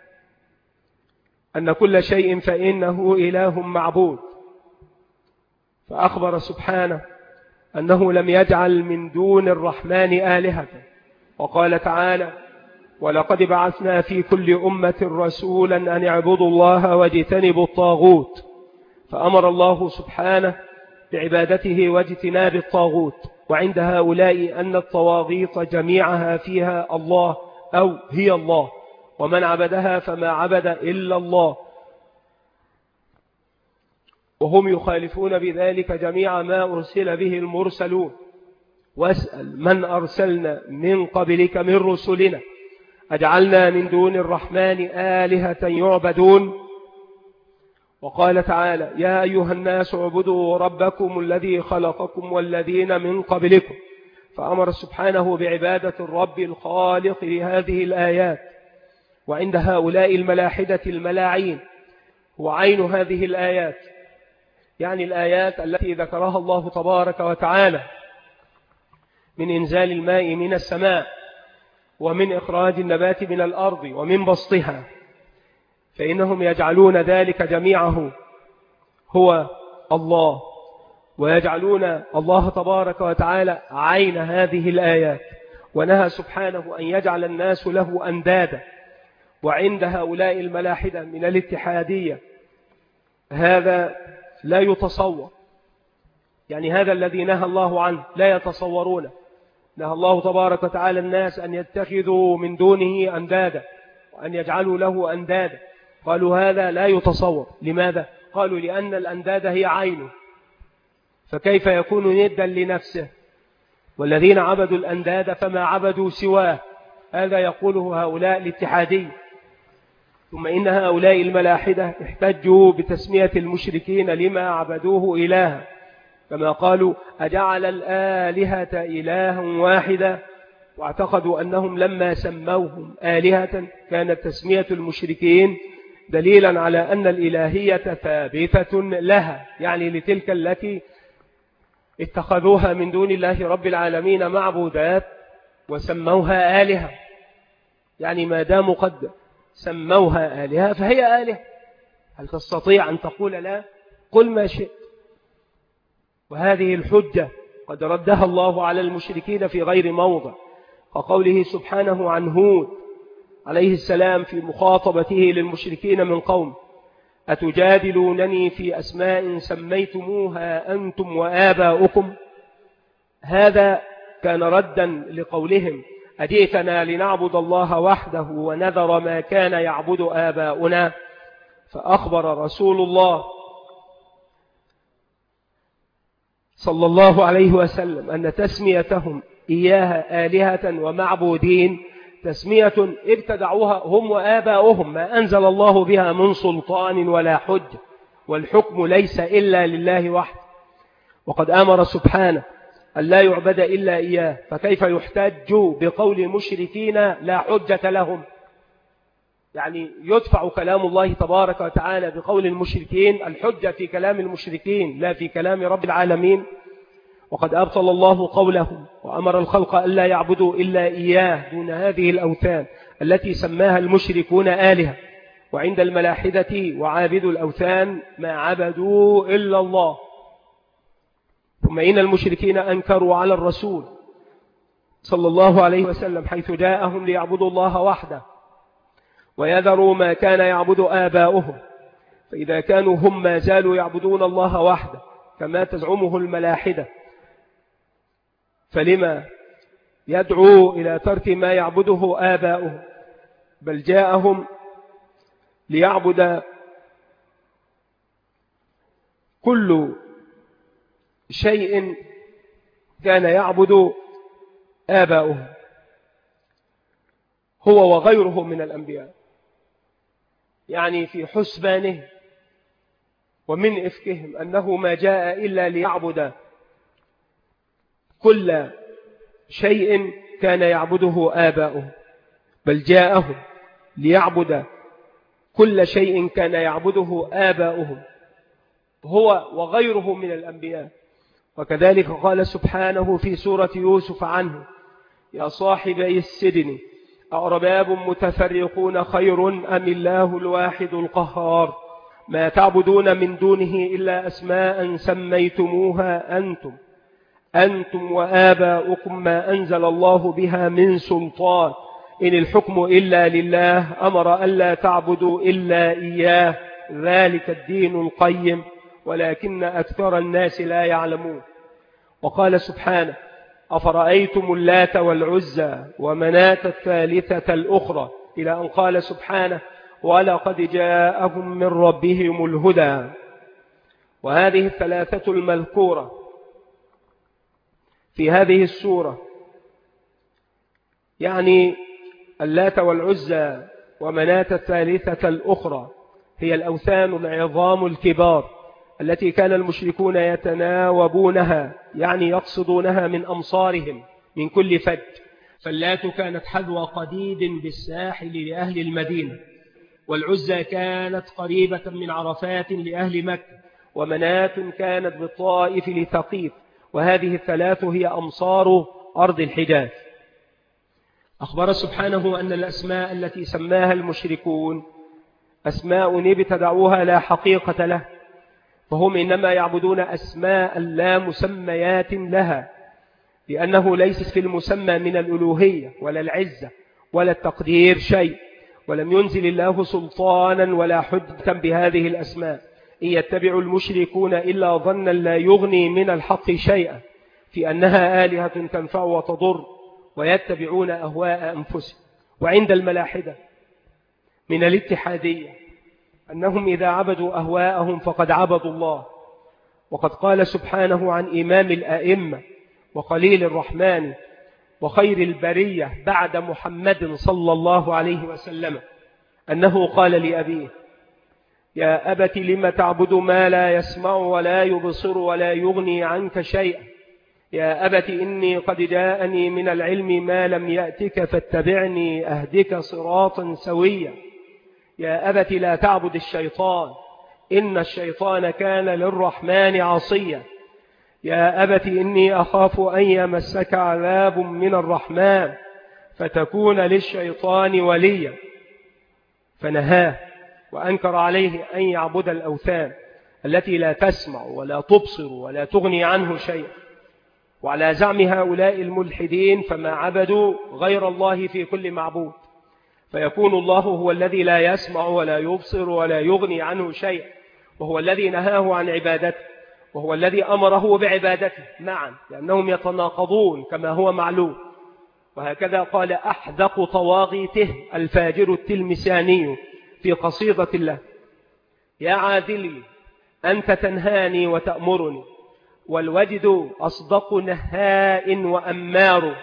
أن كل شيء فإنه إله معبود، فأخبر سبحانه أنه لم يجعل من دون الرحمن آلهة. وقال تعالى: ولقد بعثنا في كل أمة رسولا أن اعبدوا الله واجتنبوا الطاغوت. فأمر الله سبحانه بعبادته واجتناب الطاغوت. وعند هؤلاء أن الطواغيت جميعها فيها الله أو هي الله، ومن عبدها فما عبد إلا الله، وهم يخالفون بذلك جميع ما أرسل به المرسلون. واسأل من أرسلنا من قبلك من رسلنا أجعلنا من دون الرحمن آلهة يعبدون. وقال تعالى: يا أيها الناس اعبدوا ربكم الذي خلقكم والذين من قبلكم. فأمر سبحانه بعبادة الرب الخالق لهذه الآيات. وعند هؤلاء الملاحدة الملاعين هو عين هذه الآيات، يعني الآيات التي ذكرها الله تبارك وتعالى من إنزال الماء من السماء ومن إخراج النبات من الأرض ومن بسطها، فإنهم يجعلون ذلك جميعه هو الله، ويجعلون الله تبارك وتعالى عين هذه الآيات. ونهى سبحانه أن يجعل الناس له أندادا. وعند هؤلاء الملاحدة من الاتحادية هذا لا يتصور، يعني هذا الذي نهى الله عنه لا يتصورونه. نهى الله تبارك وتعالى الناس أن يتخذوا من دونه أندادا وأن يجعلوا له أندادا. قالوا هذا لا يتصور. لماذا؟ قالوا لأن الأنداد هي عينه، فكيف يكون ندا لنفسه؟ والذين عبدوا الأنداد فما عبدوا سواه. هذا يقوله هؤلاء الاتحادي. ثم إن هؤلاء الملاحدة احتجوا بتسمية المشركين لما عبدوه إلها، كما قالوا: أجعل الآلهة إلها واحدا. واعتقدوا أنهم لما سموهم آلهة كانت تسمية المشركين دليلا على أن الإلهية ثابتة لها، يعني لتلك التي اتخذوها من دون الله رب العالمين معبودات وسموها آلهة، يعني ما داموا قد سموها آلهة فهي آلهة. هل تستطيع أن تقول لا؟ قل ما شئت. وهذه الحجة قد ردها الله على المشركين في غير موضع، وقوله سبحانه عن هود عليه السلام في مخاطبته للمشركين من قوم: أتجادلونني في أسماء سميتموها أنتم وآباؤكم. هذا كان ردا لقولهم: أجئتنا لنعبد الله وحده ونذر ما كان يعبد آباؤنا. فأخبر رسول الله صلى الله عليه وسلم أن تسميتهم إياها آلهة ومعبودين تسمية ابتدعوها هم وآباؤهم، ما أنزل الله بها من سلطان ولا حجة، والحكم ليس إلا لله وحده. وقد أمر سبحانه أن لا يعبد إلا إياه، فكيف يحتج بقول المشركين لا حجة لهم؟ يعني يدفع كلام الله تبارك وتعالى بقول المشركين، الحجة في كلام المشركين لا في كلام رب العالمين. وقد أبطل الله قولهم وأمر الخلق ألا يعبدوا إلا إياه دون هذه الأوثان التي سماها المشركون آلهة. وعند الملاحدة وعابدوا الأوثان ما عبدوا إلا الله. ثم إن المشركين أنكروا على الرسول صلى الله عليه وسلم حيث جاءهم ليعبدوا الله وحده ويذروا ما كان يعبد آباؤهم، فإذا كانوا هم ما زالوا يعبدون الله وحده كما تزعمه الملاحدة، فلما يدعو إلى ترك ما يعبده آباؤهم؟ بل جاءهم ليعبد كل شيء كان يعبد آباؤهم هو وغيره من الأنبياء، يعني في حسبانه ومن إفكهم أنه ما جاء إلا ليعبد كل شيء كان يعبده آباؤهم، بل جاءهم ليعبد كل شيء كان يعبده آباؤهم هو وغيره من الأنبياء. وكذلك قال سبحانه في سورة يوسف عنه: يا صاحبي السجن أأرباب متفرقون خير أم الله الواحد القهار ما تعبدون من دونه إلا أسماء سميتموها أنتم أنتم وآباؤكم ما أنزل الله بها من سلطان إن الحكم إلا لله أمر ألا تعبدوا إلا إياه ذلك الدين القيم ولكن أكثر الناس لا يعلمون. وقال سبحانه: أفرأيتم اللات والعزى ومناة الثالثة الأخرى، إلى أن قال سبحانه: ولقد جاءهم من ربهم الهدى. وهذه الثلاثة المذكورة في هذه السورة، يعني اللات والعزى ومناة الثالثة الأخرى، هي الأوثان العظام الكبار التي كان المشركون يتناوبونها، يعني يقصدونها من أمصارهم من كل فج. فاللات كانت حذو قديد بالساحل لأهل المدينة، والعزى كانت قريبة من عرفات لأهل مكة، ومناة كانت بالطائف لثقيف، وهذه الثلاث هي أمصار أرض الحجاز. أخبر سبحانه أن الأسماء التي سماها المشركون أسماء ابتدعوها لا حقيقة له، فهم إنما يعبدون أسماء لا مسميات لها، لأنه ليس في المسمى من الألوهية ولا العزة ولا التقدير شيء، ولم ينزل الله سلطانا ولا حجة بهذه الأسماء. إن يتبع المشركون إلا ظنا لا يغني من الحق شيئا في أنها آلهة تنفع وتضر، ويتبعون أهواء أنفسهم. وعند الملاحدة من الاتحادية أنهم إذا عبدوا أهواءهم فقد عبدوا الله، وقد قال سبحانه عن إمام الأئمة وقليل الرحمن وخير البرية بعد محمد صلى الله عليه وسلم أنه قال لأبيه: يا أبت لم تعبد ما لا يسمع ولا يبصر ولا يغني عنك شيئا، يا أبت إني قد جاءني من العلم ما لم يأتك فاتبعني أهدك صراطا سويا، يا أبت لا تعبد الشيطان إن الشيطان كان للرحمن عصيا، يا أبت إني أخاف أن يمسك عذاب من الرحمن فتكون للشيطان وليا. فنهاه وأنكر عليه أن يعبد الأوثان التي لا تسمع ولا تبصر ولا تغني عنه شيئا. وعلى زعم هؤلاء الملحدين فما عبدوا غير الله في كل معبود، فيكون الله هو الذي لا يسمع ولا يبصر ولا يغني عنه شيئا، وهو الذي نهاه عن عبادته، وهو الذي أمره بعبادته معا، لأنهم يتناقضون كما هو معلوم. وهكذا قال أحدق طواغيته الفاجر التلمساني في قصيدة له: يا عاذلي أنت تنهاني وتأمرني والوجد أصدق نهاء وأمار.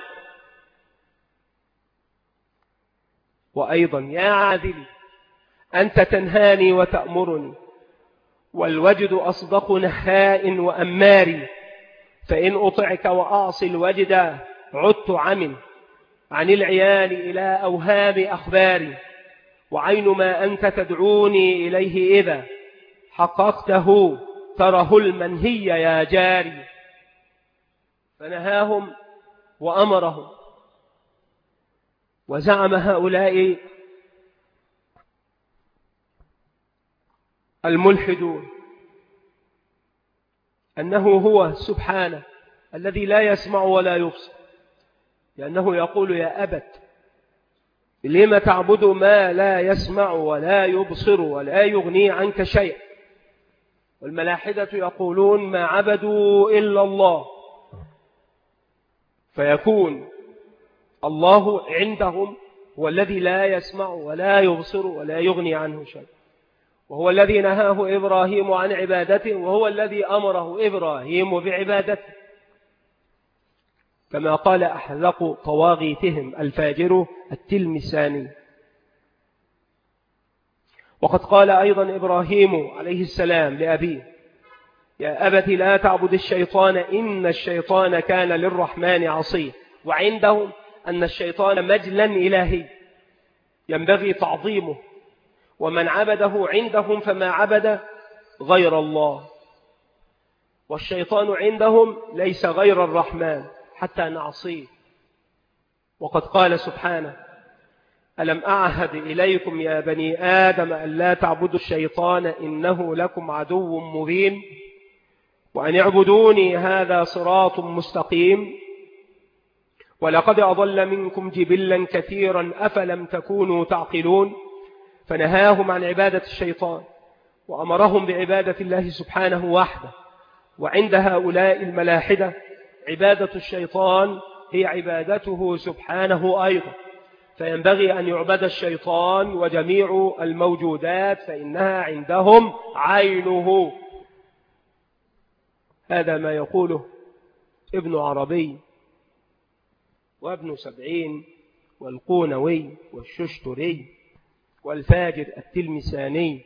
وأيضا: يا عاذلي أنت تنهاني وتأمرني والوجد أصدق نهاء وأمار، فإن أطعك وأعصي الوجد عدت عمن عن العيال إلى أوهام أخباري، وعين ما أنت تدعوني إليه إذا حققته تره المنهي يا جاري. فنهاهم وأمرهم. وزعم هؤلاء الملحدون أنه هو سبحانه الذي لا يسمع ولا يبصر لأنه يقول يا أبت لما تعبد ما لا يسمع ولا يبصر ولا يغني عنك شيئا. والملاحدة يقولون ما عبدوا إلا الله، فيكون الله عندهم هو الذي لا يسمع ولا يبصر ولا يغني عنه شيء، وهو الذي نهاه إبراهيم عن عبادته، وهو الذي أمره إبراهيم بعبادته، كما قال أحذق طواغيتهم الفاجر التلمساني. وقد قال أيضا إبراهيم عليه السلام لأبيه يا أبت لا تعبد الشيطان إن الشيطان كان للرحمن عصيا. وعندهم أن الشيطان مجلا إلهي ينبغي تعظيمه، ومن عبده عندهم فما عبد غير الله، والشيطان عندهم ليس غير الرحمن حتى نعصيه. وقد قال سبحانه ألم أعهد إليكم يا بني آدم أن لا تعبدوا الشيطان إنه لكم عدو مبين وأن اعبدوني هذا صراط مستقيم ولقد أضل منكم جبلا كثيرا أفلم تكونوا تعقلون. فنهاهم عن عبادة الشيطان وأمرهم بعبادة الله سبحانه وحده. وعند هؤلاء الملاحدة عبادة الشيطان هي عبادته سبحانه أيضا، فينبغي أن يعبد الشيطان وجميع الموجودات فإنها عندهم عينه. هذا ما يقوله ابن عربي وابن سبعين والقونوي والششتري والفاجر التلمساني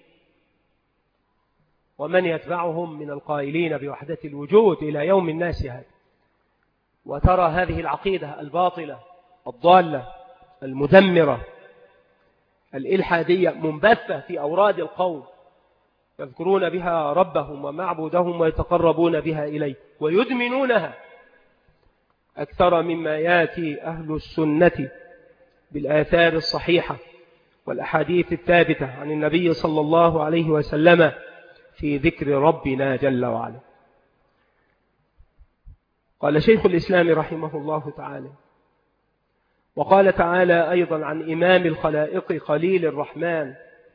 ومن يتبعهم من القائلين بوحدة الوجود إلى يوم الناس هذا. وترى هذه العقيدة الباطلة الضالة المدمرة الإلحادية منبثة في أوراد القوم، يذكرون بها ربهم ومعبودهم ويتقربون بها إليه ويدمنونها أكثر مما يأتي أهل السنة بالآثار الصحيحة والأحاديث الثابتة عن النبي صلى الله عليه وسلم في ذكر ربنا جل وعلا. قال شيخ الإسلام رحمه الله تعالى وقال تعالى أيضا عن إمام الخلائق خليل الرحمن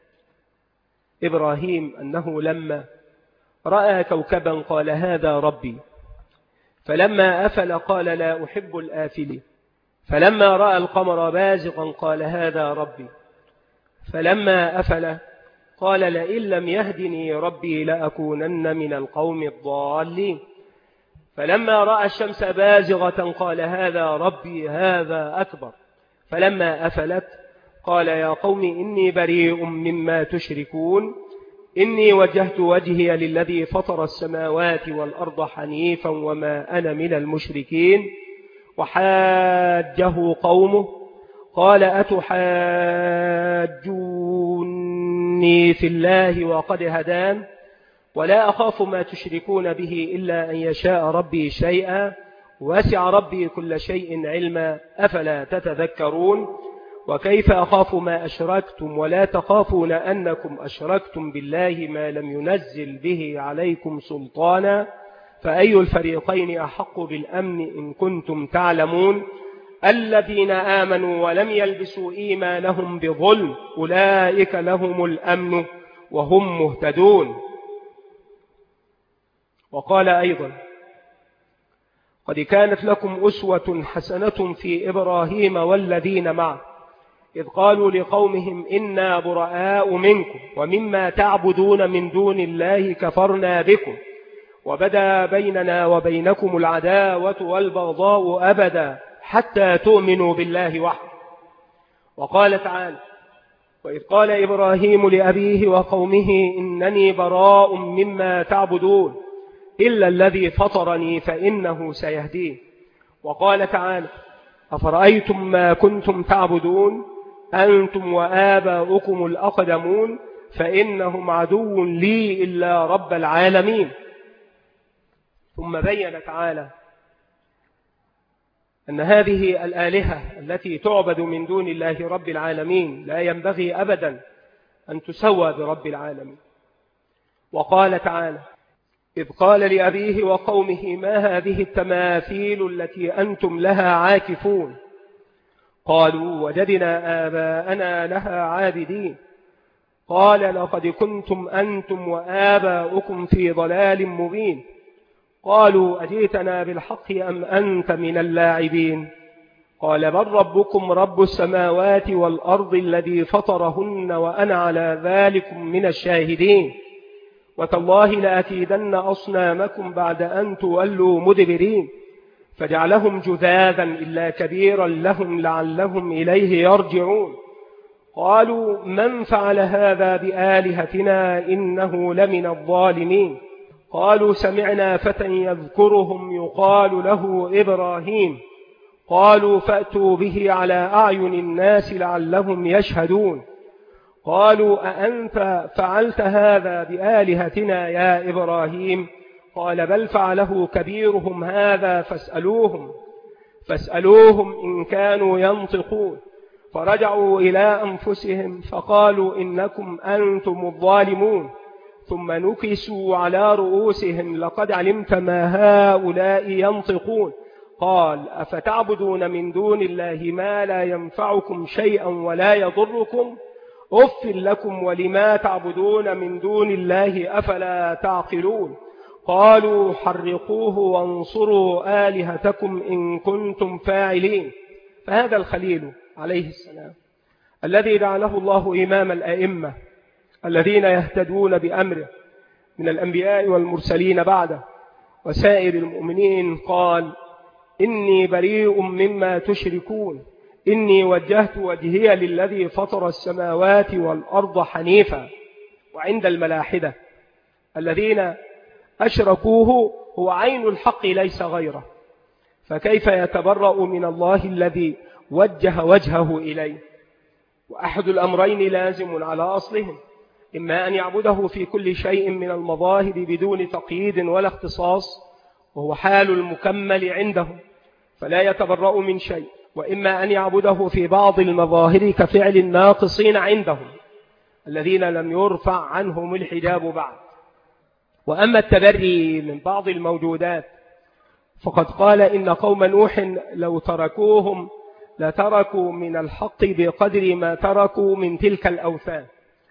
إبراهيم أنه لما رأى كوكبا قال هذا ربي، فلما أفل قال لا أحب الآفلين، فلما رأى القمر بازغا قال هذا ربي، فلما أفل قال لئن لم يهدني ربي لأكونن من القوم الضالين، فلما رأى الشمس بازغة قال هذا ربي هذا أكبر، فلما أفلت قال يا قوم إني بريء مما تشركون إني وجهت وجهي للذي فطر السماوات والأرض حنيفا وما أنا من المشركين. وحاجه قومه قال أتحاجوني في الله وقد هدان ولا أخاف ما تشركون به إلا أن يشاء ربي شيئا وسع ربي كل شيء علما أفلا تتذكرون. وكيف أخاف ما أشركتم ولا تخافون أنكم أشركتم بالله ما لم ينزل به عليكم سلطانا فأي الفريقين أحق بالأمن إن كنتم تعلمون. الذين آمنوا ولم يلبسوا إيمانهم بظلم أولئك لهم الأمن وهم مهتدون. وقال أيضا قد كانت لكم أسوة حسنة في إبراهيم والذين معه إذ قالوا لقومهم إنا براء منكم ومما تعبدون من دون الله كفرنا بكم وبدا بيننا وبينكم العداوة والبغضاء أبدا حتى تؤمنوا بالله وحده. وقال تعالى وإذ قال إبراهيم لأبيه وقومه إنني براء مما تعبدون إلا الذي فطرني فإنه سيهدين. وقال تعالى أفرأيتم ما كنتم تعبدون أنتم وآباؤكم الأقدمون فإنهم عدو لي إلا رب العالمين. ثم بين تعالى أن هذه الآلهة التي تعبد من دون الله رب العالمين لا ينبغي أبدا أن تسوى برب العالمين. وقال تعالى إذ قال لأبيه وقومه ما هذه التماثيل التي أنتم لها عاكفون؟ قالوا وجدنا آباءنا لها عابدين. قال لقد كنتم أنتم وآباؤكم في ضلال مبين. قالوا أجئتنا بالحق أم أنت من اللاعبين؟ قال بل ربكم رب السماوات والأرض الذي فطرهن وأنا على ذلك من الشاهدين. وتالله لأكيدن أصنامكم بعد أن تولوا مدبرين. فجعلهم جذاذا إلا كبيرا لهم لعلهم إليه يرجعون. قالوا من فعل هذا بآلهتنا إنه لمن الظالمين. قالوا سمعنا فتى يذكرهم يقال له إبراهيم. قالوا فأتوا به على أعين الناس لعلهم يشهدون. قالوا أأنت فعلت هذا بآلهتنا يا إبراهيم؟ قال بل فعله كبيرهم هذا فاسألوهم فاسألوهم إن كانوا ينطقون. فرجعوا إلى أنفسهم فقالوا إنكم أنتم الظالمون. ثم نكسوا على رؤوسهم لقد علمت ما هؤلاء ينطقون. قال أفتعبدون من دون الله ما لا ينفعكم شيئا ولا يضركم؟ أف لكم ولما تعبدون من دون الله أفلا تعقلون؟ قالوا حرقوه وانصروا آلهتكم إن كنتم فاعلين. فهذا الخليل عليه السلام الذي جعله الله إمام الأئمة الذين يهتدون بأمره من الأنبياء والمرسلين بعده وسائر المؤمنين قال إني بريء مما تشركون إني وجهت وجهي للذي فطر السماوات والأرض حنيفا. وعند الملاحدة الذين أشركوه هو عين الحق ليس غيره، فكيف يتبرأ من الله الذي وجه وجهه إليه؟ وأحد الأمرين لازم على أصلهم، إما أن يعبده في كل شيء من المظاهر بدون تقييد ولا اختصاص وهو حال المكمل عنده فلا يتبرأ من شيء، وإما أن يعبده في بعض المظاهر كفعل الناقصين عندهم الذين لم يرفع عنهم الحجاب بعد. وأما التبري من بعض الموجودات فقد قال إن قوم نوح لو تركوهم لتركوا من الحق بقدر ما تركوا من تلك الأوثان.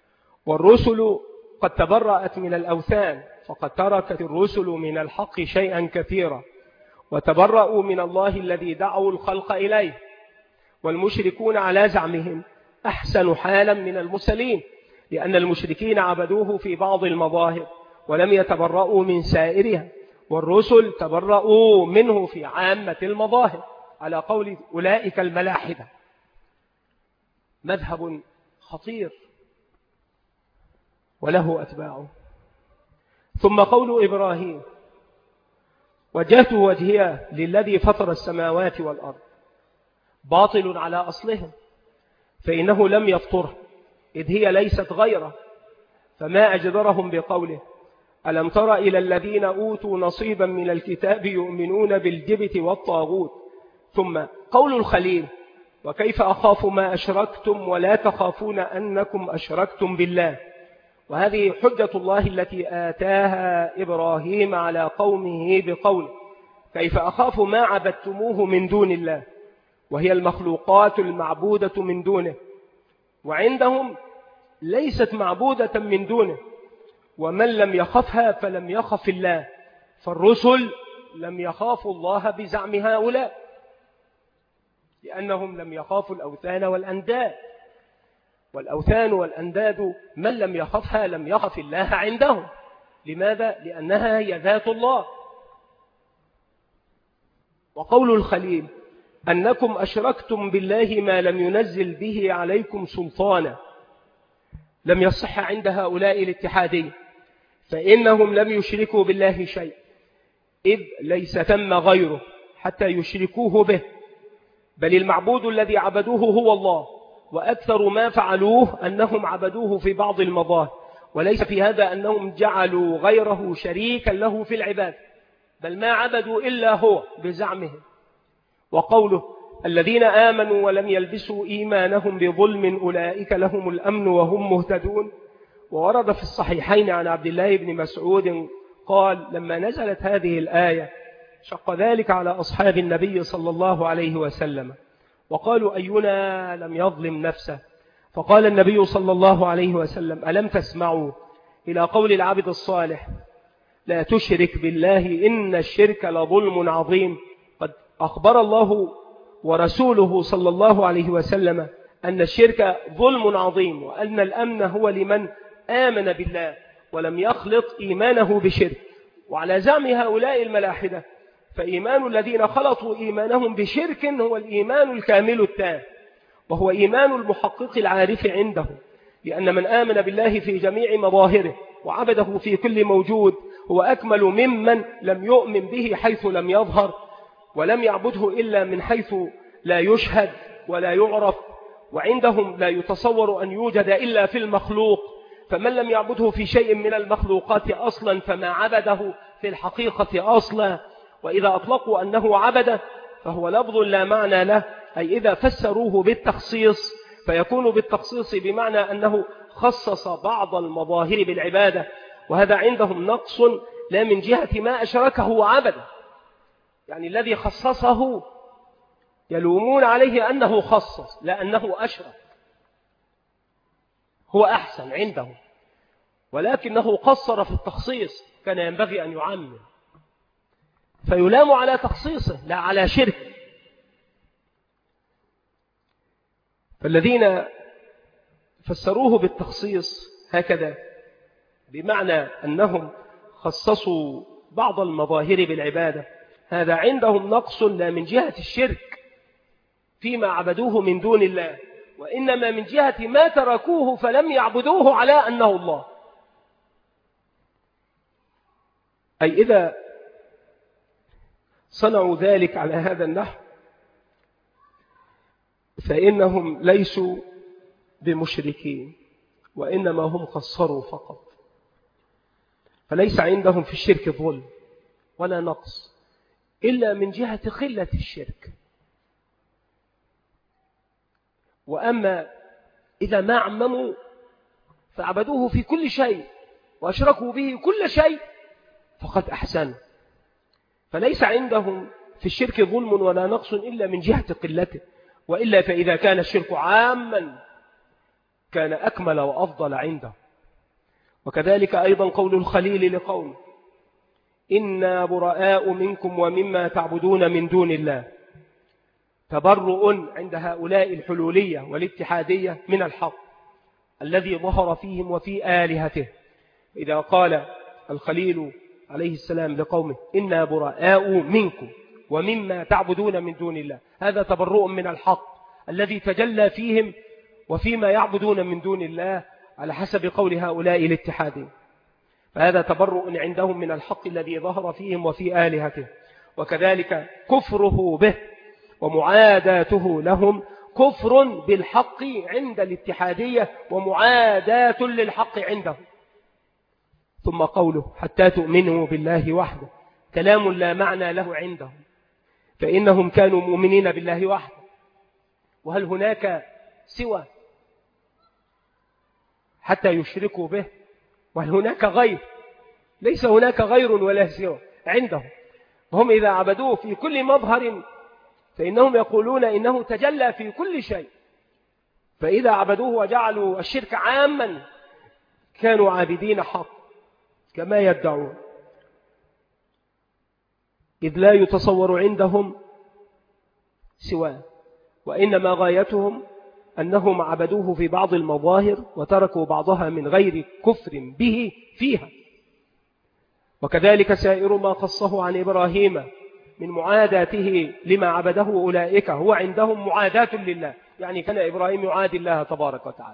والرسل قد تبرأت من الأوثان فقد تركت الرسل من الحق شيئا كثيرا وتبرأوا من الله الذي دعوا الخلق إليه. والمشركون على زعمهم أحسن حالا من المرسلين، لأن المشركين عبدوه في بعض المظاهر ولم يتبرأوا من سائرها، والرسل تبرأوا منه في عامة المظاهر على قول أولئك الملاحدة. مذهب خطير وله أتباعه. ثم قول إبراهيم وجهت وجهي للذي فطر السماوات والأرض باطل على أصلهم، فإنه لم يفطره إذ هي ليست غيره، فما أجدرهم بقوله ألم تر إلى الذين أوتوا نصيبا من الكتاب يؤمنون بالجبت والطاغوت. ثم قول الخليل وكيف أخاف ما أشركتم ولا تخافون أنكم أشركتم بالله. وهذه حجة الله التي آتاها إبراهيم على قومه بقول كيف أخاف ما عبدتموه من دون الله، وهي المخلوقات المعبودة من دونه، وعندهم ليست معبودة من دونه، ومن لم يخفها فلم يخف الله. فالرسل لم يخافوا الله بزعم هؤلاء لأنهم لم يخافوا الأوثان والأنداد، والأوثان والأنداد من لم يخفها لم يخف الله عندهم. لماذا؟ لأنها هي ذات الله. وقول الخليل أنكم أشركتم بالله ما لم ينزل به عليكم سلطانا لم يصح عند هؤلاء الاتحادية، فإنهم لم يشركوا بالله شيء إذ ليس ثم غيره حتى يشركوه به، بل المعبود الذي عبدوه هو الله، وأكثر ما فعلوه أنهم عبدوه في بعض المظاهر، وليس في هذا أنهم جعلوا غيره شريكا له في العباد، بل ما عبدوا إلا هو بزعمهم. وقوله الذين آمنوا ولم يلبسوا إيمانهم بظلم أولئك لهم الأمن وهم مهتدون. وورد في الصحيحين عن عبد الله بن مسعود قال لما نزلت هذه الآية شق ذلك على أصحاب النبي صلى الله عليه وسلم، وقالوا أينا لم يظلم نفسه، فقال النبي صلى الله عليه وسلم ألم تسمعوا إلى قول العبد الصالح لا تشرك بالله إن الشرك لظلم عظيم. قد أخبر الله ورسوله صلى الله عليه وسلم أن الشرك ظلم عظيم، وأن الأمن هو لمن آمن بالله ولم يخلط إيمانه بشرك. وعلى زعم هؤلاء الملاحدة فإيمان الذين خلطوا إيمانهم بشرك هو الإيمان الكامل التام، وهو إيمان المحقق العارف عنده، لأن من آمن بالله في جميع مظاهره وعبده في كل موجود هو أكمل ممن لم يؤمن به حيث لم يظهر، ولم يعبده إلا من حيث لا يشهد ولا يعرف، وعندهم لا يتصور أن يوجد إلا في المخلوق. فمن لم يعبده في شيء من المخلوقات أصلا فما عبده في الحقيقة أصلا. وإذا أطلقوا أنه عبده فهو لفظ لا معنى له، أي إذا فسروه بالتخصيص فيكون بالتخصيص بمعنى أنه خصص بعض المظاهر بالعبادة، وهذا عندهم نقص لا من جهة ما أشركه وعبده، يعني الذي خصصه يلومون عليه أنه خصص لا أنه أشرك، هو أحسن عندهم، ولكنه قصر في التخصيص، كان ينبغي أن يعمم، فيلام على تخصيصه لا على شرك. فالذين فسروه بالتخصيص هكذا بمعنى أنهم خصصوا بعض المظاهر بالعبادة، هذا عندهم نقص لا من جهة الشرك فيما عبدوه من دون الله، وإنما من جهة ما تركوه فلم يعبدوه على أنه الله. أي إذا صنعوا ذلك على هذا النحو فإنهم ليسوا بمشركين، وإنما هم قصروا فقط، فليس عندهم في الشرك ظلم ولا نقص إلا من جهة قلة الشرك. وأما إذا ما عمموا فعبدوه في كل شيء وأشركوا به كل شيء فقد أحسنوا، فليس عندهم في الشرك ظلم ولا نقص إلا من جهة قلته، وإلا فإذا كان الشرك عاما كان أكمل وأفضل عنده. وكذلك أيضا قول الخليل لقومه إنا براء منكم ومما تعبدون من دون الله، تبرؤ عند هؤلاء الحلولية والاتحادية من الحق الذي ظهر فيهم وفي آلهته. إذا قال الخليل عليه السلام لقومه إنا براء منكم ومما تعبدون من دون الله، هذا تبرؤ من الحق الذي تجلى فيهم وفيما يعبدون من دون الله على حسب قول هؤلاء الاتحادين، فهذا تبرؤ عندهم من الحق الذي ظهر فيهم وفي آلهته. وكذلك كفره به ومعاداته لهم كفر بالحق عند الاتحادية ومعاداة للحق عندهم. ثم قوله حتى تؤمنوا بالله وحده كلام لا معنى له عندهم، فإنهم كانوا مؤمنين بالله وحده، وهل هناك سوى حتى يشركوا به؟ وهل هناك غير؟ ليس هناك غير ولا سوى عندهم، وهم إذا عبدوه في كل مظهر فإنهم يقولون إنه تجلى في كل شيء، فإذا عبدوه وجعلوا الشرك عاما كانوا عابدين حق كما يدعون، إذ لا يتصور عندهم سواه، وإنما غايتهم أنهم عبدوه في بعض المظاهر وتركوا بعضها من غير كفر به فيها. وكذلك سائر ما خصه عن إبراهيم من معاداته لما عبده أولئك هو عندهم معاداة لله، يعني كان إبراهيم يعادي الله تبارك وتعالى،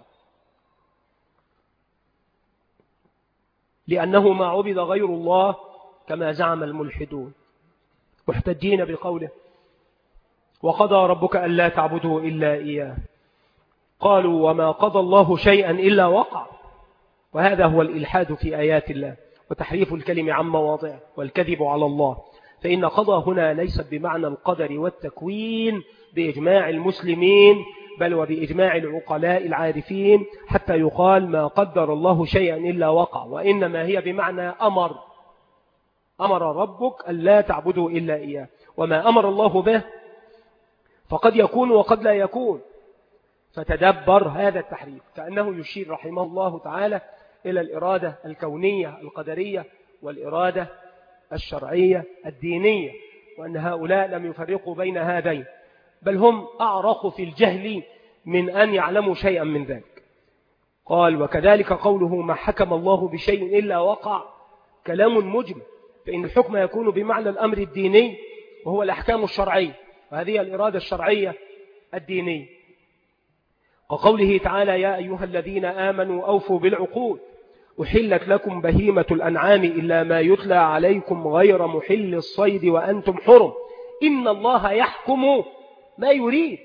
لأنه ما عبد غير الله كما زعم الملحدون محتجين بقوله وقضى ربك ألا تعبدوا إلا إياه، قالوا وما قضى الله شيئا إلا وقع، وهذا هو الإلحاد في آيات الله وتحريف الكلم عن مواضعه والكذب على الله. فإن قضى هنا ليست بمعنى القدر والتكوين بإجماع المسلمين، بل وبإجماع العقلاء العارفين، حتى يقال ما قدر الله شيئا إلا وقع، وإنما هي بمعنى أمر، أمر ربك ألا تعبدوا إلا إياه، وما أمر الله به فقد يكون وقد لا يكون. فتدبر هذا التحريف، كأنه يشير رحمه الله تعالى إلى الإرادة الكونية القدرية والإرادة الشرعية الدينية، وأن هؤلاء لم يفرقوا بين هذين، بل هم أعرق في الجهل من أن يعلموا شيئا من ذلك. قال: وكذلك قوله ما حكم الله بشيء إلا وقع، كلام مجمل، فإن الحكم يكون بمعنى الأمر الديني وهو الأحكام الشرعية، وهذه الإرادة الشرعية الدينية. وقوله تعالى: يا أيها الذين آمنوا أوفوا بالعقود أحلت لكم بهيمة الأنعام إلا ما يتلى عليكم غير محل الصيد وأنتم حرم إن الله يحكم ما يريد.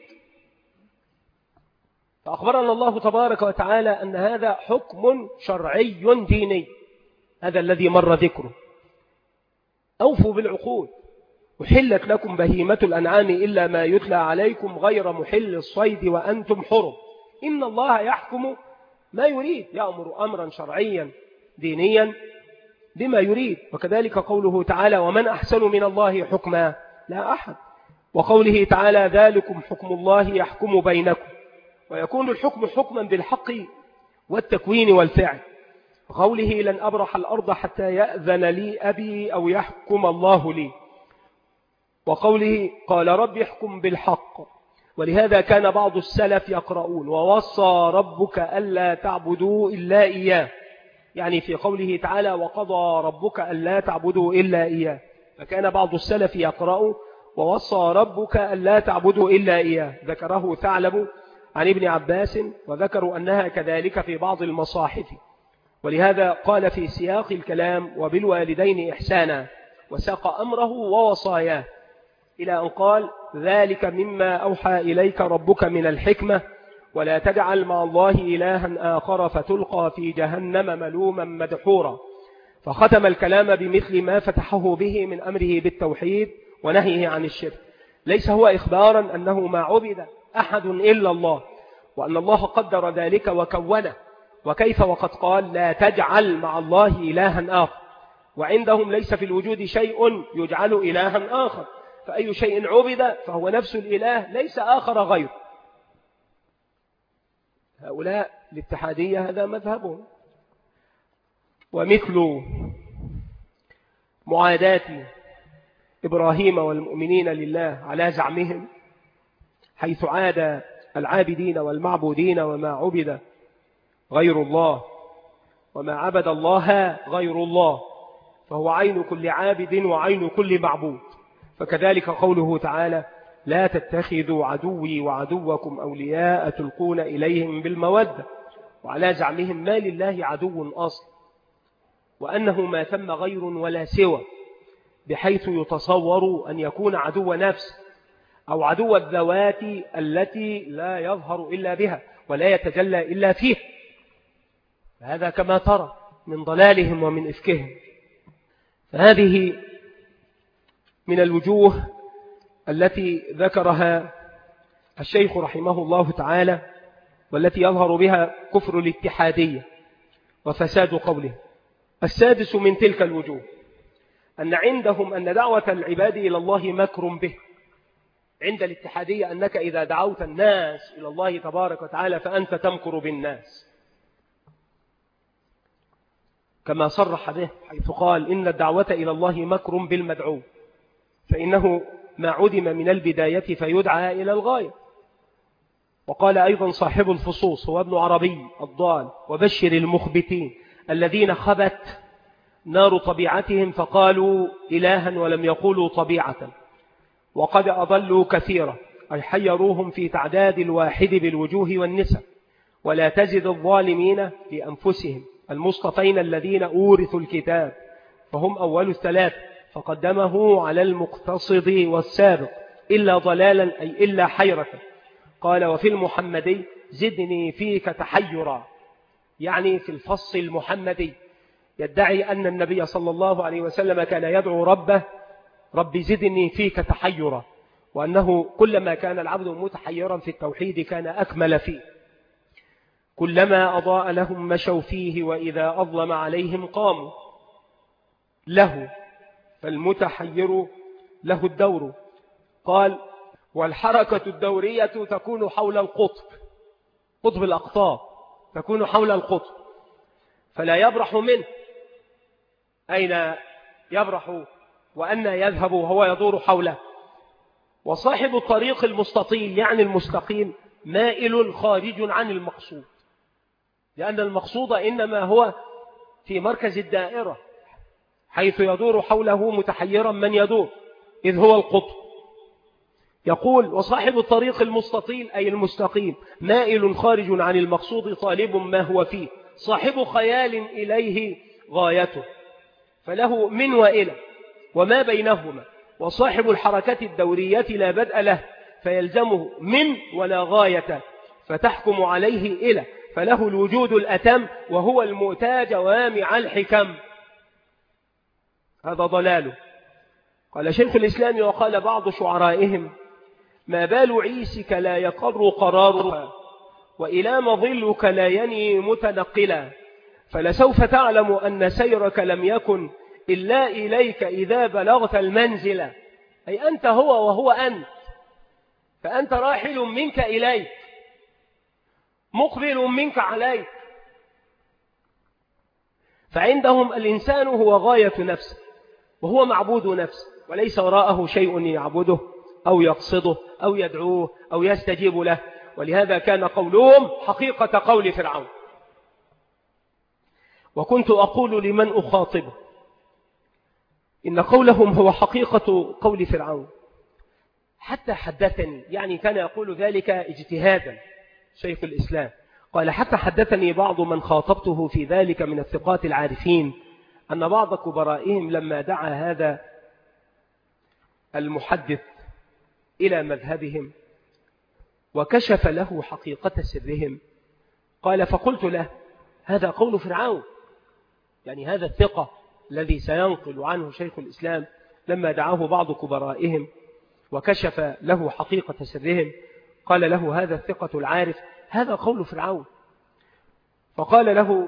فأخبرنا الله تبارك وتعالى أن هذا حكم شرعي ديني، هذا الذي مر ذكره. أوفوا بالعقود أحلت لكم بهيمة الأنعام إلا ما يتلى عليكم غير محل الصيد وأنتم حرم إن الله يحكم ما يريد، يأمر أمرا شرعيا دينيا بما يريد. وكذلك قوله تعالى: ومن أحسن من الله حكما، لا أحد. وقوله تعالى: ذلكم حكم الله يحكم بينكم، ويكون الحكم حكما بالحق والتكوين والفعل. وقوله: لن أبرح الأرض حتى يأذن لي أبي أو يحكم الله لي. وقوله: قال رب يحكم بالحق. ولهذا كان بعض السلف يقرؤون: ووصى ربك ألا تعبدوا إلا إياه، يعني في قوله تعالى: وقضى ربك ألا تعبدوا إلا إياه، فكان بعض السلف يقرأ: ووصى ربك ألا تعبدوا إلا إياه. ذكره ثعلب عن ابن عباس، وذكروا أنها كذلك في بعض المصاحف. ولهذا قال في سياق الكلام: وبالوالدين إحسانا، وساق أمره ووصاياه إلى أن قال: ذلك مما أوحى إليك ربك من الحكمة ولا تجعل مع الله إلها آخر فتلقى في جهنم ملوما مدحورا. فختم الكلام بمثل ما فتحه به من أمره بالتوحيد ونهيه عن الشرك. ليس هو إخبارا أنه ما عبد أحد إلا الله، وأن الله قدر ذلك وكونه، وكيف وقد قال: لا تجعل مع الله إلها آخر. وعندهم ليس في الوجود شيء يجعل إلها آخر، فأي شيء عبد فهو نفس الإله ليس آخر غيره. هؤلاء الاتحادية هذا مذهبهم. ومثل معاداة إبراهيم والمؤمنين لله على زعمهم، حيث عاد العابدين والمعبودين وما عبد غير الله، وما عبد الله غير الله، فهو عين كل عابد وعين كل معبود. فكذلك قوله تعالى: لا تتخذوا عدوي وعدوكم أولياء تلقون إليهم بالمودة. وعلى زعمهم ما لله عدو أصل، وأنه ما ثم غير ولا سوى، بحيث يتصور أن يكون عدو نفس أو عدو الذوات التي لا يظهر إلا بها ولا يتجلى إلا فيها. فهذا كما ترى من ضلالهم ومن إفكهم. فهذه من الوجوه التي ذكرها الشيخ رحمه الله تعالى، والتي يظهر بها كفر الاتحادية وفساد قوله. السادس من تلك الوجوه أن عندهم أن دعوة العباد إلى الله مكر به. عند الاتحادية أنك إذا دعوت الناس إلى الله تبارك وتعالى فأنت تمكر بالناس، كما صرح به حيث قال: إن الدعوة إلى الله مكر بالمدعو، فإنه ما عدم من البداية فيدعى إلى الغاية. وقال أيضا صاحب الفصوص هو ابن عربي الضال: وبشر المخبتين الذين خبت نار طبيعتهم فقالوا إلها ولم يقولوا طبيعة، وقد أضلوا كثيرا، أي حيروهم في تعداد الواحد بالوجوه والنسب. ولا تزد الظالمين لأنفسهم المصطفين الذين أورثوا الكتاب فهم أول الثلاث، فقدمه على المقتصد والسابق إلا ضلالا، أي إلا حيرة. قال: وفي المحمدي زدني فيك تحيرا، يعني في الفص المحمدي يدعي أن النبي صلى الله عليه وسلم كان يدعو ربه: رب زدني فيك تحيرا، وأنه كلما كان العبد متحيرا في التوحيد كان أكمل فيه. كلما أضاء لهم مشوا فيه، وإذا أظلم عليهم قاموا له. فالمتحير له الدور. قال: والحركة الدورية تكون حول القطب، قطب الأقطاب تكون حول القطب فلا يبرح منه. أين يبرح وأن يذهب وهو يدور حوله؟ وصاحب الطريق المستطيل يعني المستقيم مائل خارج عن المقصود، لأن المقصود إنما هو في مركز الدائرة حيث يدور حوله متحيرا من يدور، إذ هو القطب. يقول: وصاحب الطريق المستطيل أي المستقيم مائل خارج عن المقصود طالب ما هو فيه، صاحب خيال إليه غايته، فله من وإلى وما بينهما. وصاحب الحركة الدورية لا بدء له، فيلزمه من ولا غاية، فتحكم عليه إلى، فله الوجود الأتم وهو المؤتى جوامع الحكم. هذا ضلاله. قال شيخ الإسلام: وقال بعض شعرائهم: ما بال عيسك لا يقر قرارها، وإلى مظلك لا يني متنقلا، فلسوف تعلم أن سيرك لم يكن إلا إليك إذا بلغت المنزل. أي أنت هو وهو أنت، فأنت راحل منك إليك، مقبل منك عليك. فعندهم الإنسان هو غاية نفسه وهو معبود نفسه، وليس وراءه شيء يعبده أو يقصده أو يدعوه أو يستجيب له. ولهذا كان قولهم حقيقة قول فرعون. وكنت أقول لمن أخاطبه إن قولهم هو حقيقة قول فرعون، حتى حدثني، يعني كان يقول ذلك اجتهادا شيخ الإسلام، قال: حتى حدثني بعض من خاطبته في ذلك من الثقات العارفين أن بعض كبرائهم لما دعا هذا المحدث إلى مذهبهم وكشف له حقيقة سرهم، قال: فقلت له: هذا قول فرعون. يعني هذا الثقة الذي سينقل عنه شيخ الإسلام لما دعاه بعض كبرائهم وكشف له حقيقة سرهم، قال له هذا الثقة العارف: هذا قول فرعون. فقال له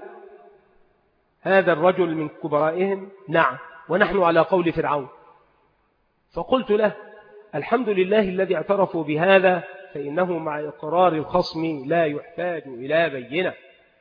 هذا الرجل من كبرائهم: نعم، ونحن على قول فرعون. فقلت له: الحمد لله الذي اعترفوا بهذا، فإنه مع إقرار الخصم لا يحتاج إلى بينة.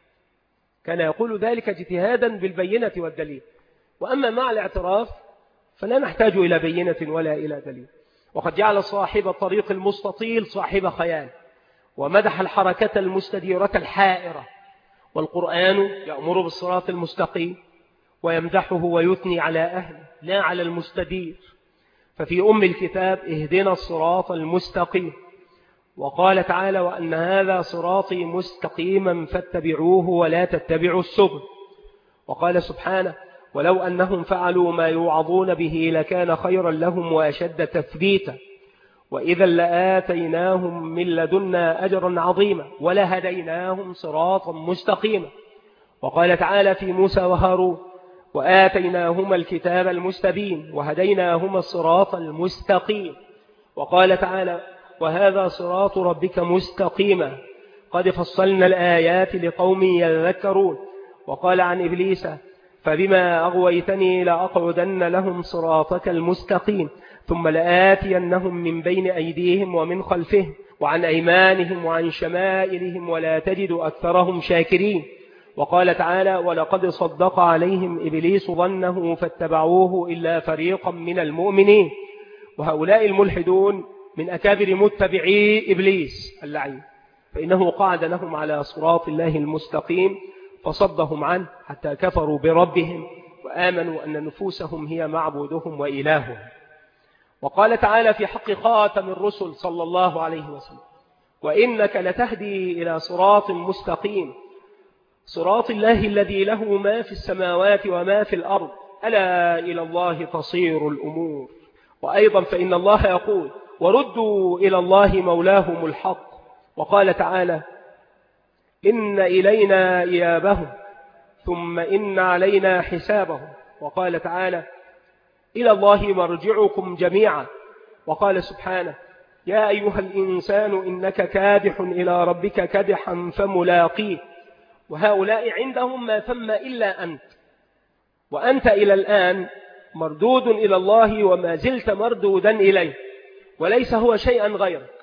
كان يقول ذلك اجتهادا بالبينة والدليل، وأما مع الاعتراف فلا نحتاج إلى بينة ولا إلى دليل. وقد جعل صاحب الطريق المستطيل صاحب خيال، ومدح الحركة المستديرة الحائرة. والقرآن يأمر بالصراط المستقيم ويمدحه ويثني على أهله لا على المستدير. ففي أم الكتاب: اهدنا الصراط المستقيم. وقال تعالى: وأن هذا صراطي مستقيما فاتبعوه ولا تتبعوا السبل. وقال سبحانه: ولو أنهم فعلوا ما يوعظون به لكان خيرا لهم وأشد تثبيتا، وإذا لآتيناهم من لدنا أجرا عظيما ولهديناهم صراطا مستقيما. وقال تعالى في موسى وهارون: وآتيناهما الكتاب المستبين وهديناهما الصراط المستقيم. وقال تعالى: وهذا صراط ربك مستقيما قد فصلنا الآيات لقوم يذكرون. وقال عن إبليس: فبما أغويتني لأقعدن لهم صراطك المستقيم ثم لآتينهم من بين أيديهم ومن خلفهم وعن أيمانهم وعن شمائلهم ولا تجد أكثرهم شاكرين. وقال تعالى: ولقد صدق عليهم إبليس ظنه فاتبعوه إلا فريقا من المؤمنين. وهؤلاء الملحدون من أكابر متبعي إبليس اللعين، فإنه قعد لهم على صراط الله المستقيم فصدهم عنه حتى كفروا بربهم وآمنوا أن نفوسهم هي معبودهم وإلههم. وقال تعالى في حق خاتم الرسل صلى الله عليه وسلم: وإنك لتهدي إلى صراط مستقيم صراط الله الذي له ما في السماوات وما في الأرض ألا إلى الله تصير الأمور. وأيضا فإن الله يقول: وردوا إلى الله مولاهم الحق. وقال تعالى: إن إلينا إيابهم ثم إن علينا حسابهم. وقال تعالى: إلى الله مرجعكم جميعا. وقال سبحانه: يا أيها الإنسان إنك كادح إلى ربك كدحا فملاقيه. وهؤلاء عندهم ما ثم إلا أنت، وأنت إلى الآن مردود إلى الله وما زلت مردودا إليه، وليس هو شيئا غيرك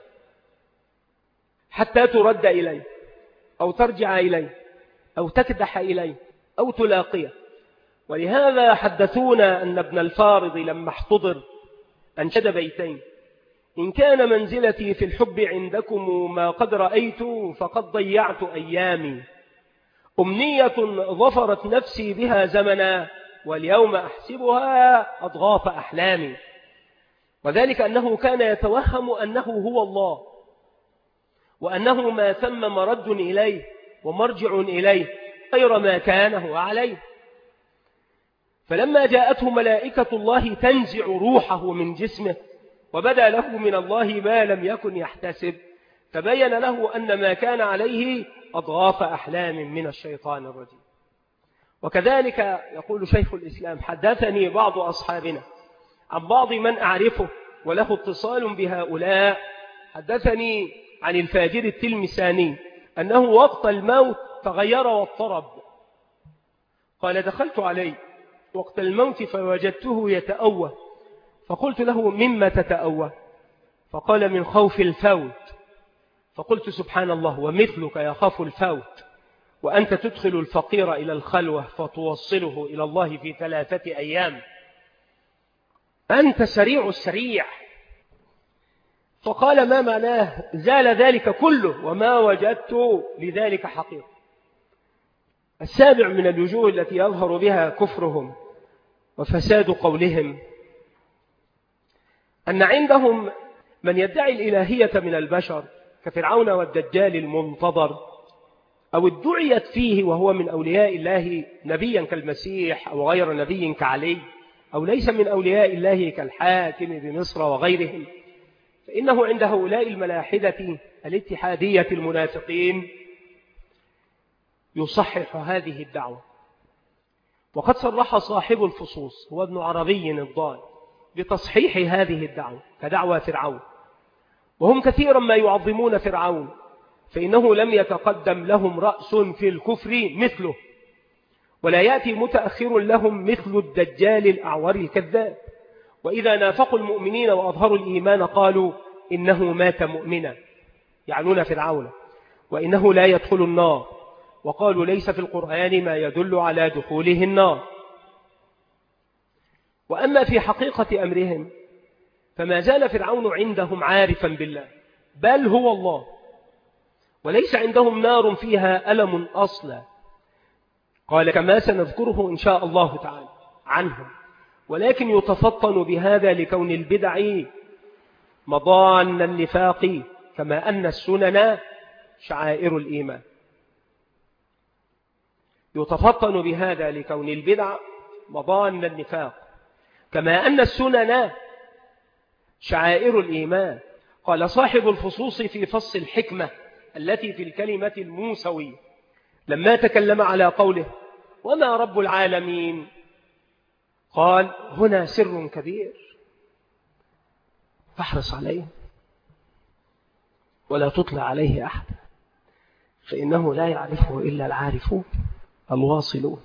حتى ترد إليه أو ترجع إليه أو تكدح إليه أو تلاقيه. ولهذا حدثونا أن ابن الفارض لما احتضر أنشد بيتين: إن كان منزلتي في الحب عندكم ما قد رأيت فقد ضيعت أيامي، أمنية ظفرت نفسي بها زمنا واليوم أحسبها أضغاث أحلامي. وذلك أنه كان يتوهم أنه هو الله، وأنه ما ثم مرد إليه ومرجع إليه غير ما كان هو عليه. فلما جاءته ملائكة الله تنزع روحه من جسمه وبدأ له من الله ما لم يكن يحتسب، تبين له أن ما كان عليه أضغاث أحلام من الشيطان الرجيم. وكذلك يقول شيخ الإسلام: حدثني بعض أصحابنا عن بعض من أعرفه وله اتصال بهؤلاء، حدثني عن الفاجر التلمساني أنه وقت الموت تغير واضطرب. قال: دخلت عليه وقت الموت فوجدته يتأوه، فقلت له: مما تتأوه؟ فقال: من خوف الفوت. فقلت: سبحان الله، ومثلك يخاف الفوت وأنت تدخل الفقير إلى الخلوة فتوصله إلى الله في ثلاثة أيام، أنت سريع السريع. فقال: ما معناه؟ زال ذلك كله وما وجدت لذلك حقيقة. السابع من الوجوه التي يظهر بها كفرهم وفساد قولهم أن عندهم من يدعي الإلهية من البشر كفرعون والدجال المنتظر، أو ادعيت فيه وهو من أولياء الله نبيا كالمسيح أو غير نبي كعلي، أو ليس من أولياء الله كالحاكم بمصر وغيرهم، فإنه عند هؤلاء الملاحدة الاتحادية المنافقين يصحح هذه الدعوة. وقد صرح صاحب الفصوص هو ابن عربي الضال بتصحيح هذه الدعوة كدعوة فرعون، وهم كثيرا ما يعظمون فرعون، فإنه لم يتقدم لهم رأس في الكفر مثله، ولا يأتي متأخر لهم مثل الدجال الأعور الكذاب. وإذا نافقوا المؤمنين وأظهروا الإيمان قالوا إنه مات مؤمنا، يعنون فرعون، وإنه لا يدخل النار، وقالوا ليس في القرآن ما يدل على دخوله النار. وأما في حقيقة أمرهم فما زال فرعون عندهم عارفا بالله، بل هو الله، وليس عندهم نار فيها ألم أصلا. قال: كما سنذكره إن شاء الله تعالى عنهم، ولكن يتفطن بهذا لكون البدع مضان النفاق، كما أن السنن شعائر الإيمان. يتفطن بهذا لكون البدع مضان النفاق، كما أن السنن شعائر الإيمان. قال صاحب الفصوص في فص الحكمة التي في الكلمة الموسوية لما تكلم على قوله: وما رب العالمين، قال: هنا سر كبير فاحرص عليه ولا تطلع عليه أحد، فإنه لا يعرفه إلا العارفون الواصلون.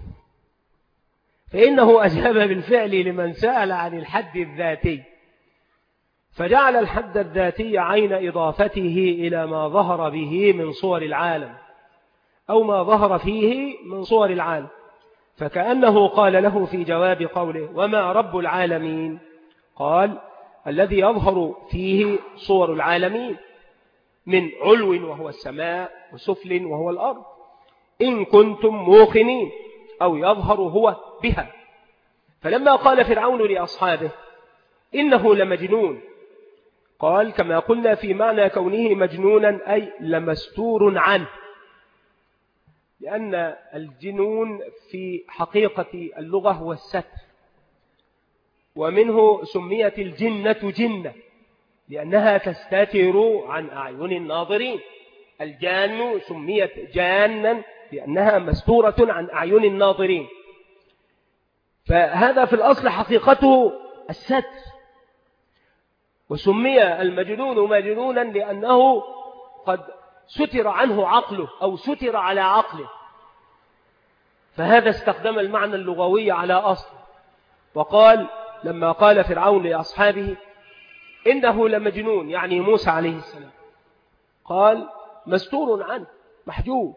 فإنه أجاب بالفعل لمن سأل عن الحد الذاتي، فجعل الحد الذاتي عين إضافته إلى ما ظهر به من صور العالم أو ما ظهر فيه من صور العالم، فكأنه قال له في جواب قوله: وما رب العالمين، قال: الذي يظهر فيه صور العالمين من علو وهو السماء وسفل وهو الأرض، إن كنتم موقنين، أو يظهر هو بها. فلما قال فرعون لأصحابه إنه لمجنون، قال: كما قلنا في معنى كونه مجنونا أي لمستور عنه، لأن الجنون في حقيقة اللغة هو الستر، ومنه سميت الجنة جنة لأنها تستتر عن أعين الناظرين. الجان سميت جانا لأنها مستورة عن أعين الناظرين، فهذا في الأصل حقيقته الستر. وسمي المجنون مجنونا لأنه قد ستر عنه عقله أو ستر على عقله، فهذا استخدم المعنى اللغوي على أصل. وقال لما قال فرعون لأصحابه إنه لمجنون، يعني موسى عليه السلام، قال مستور عنه محجوب،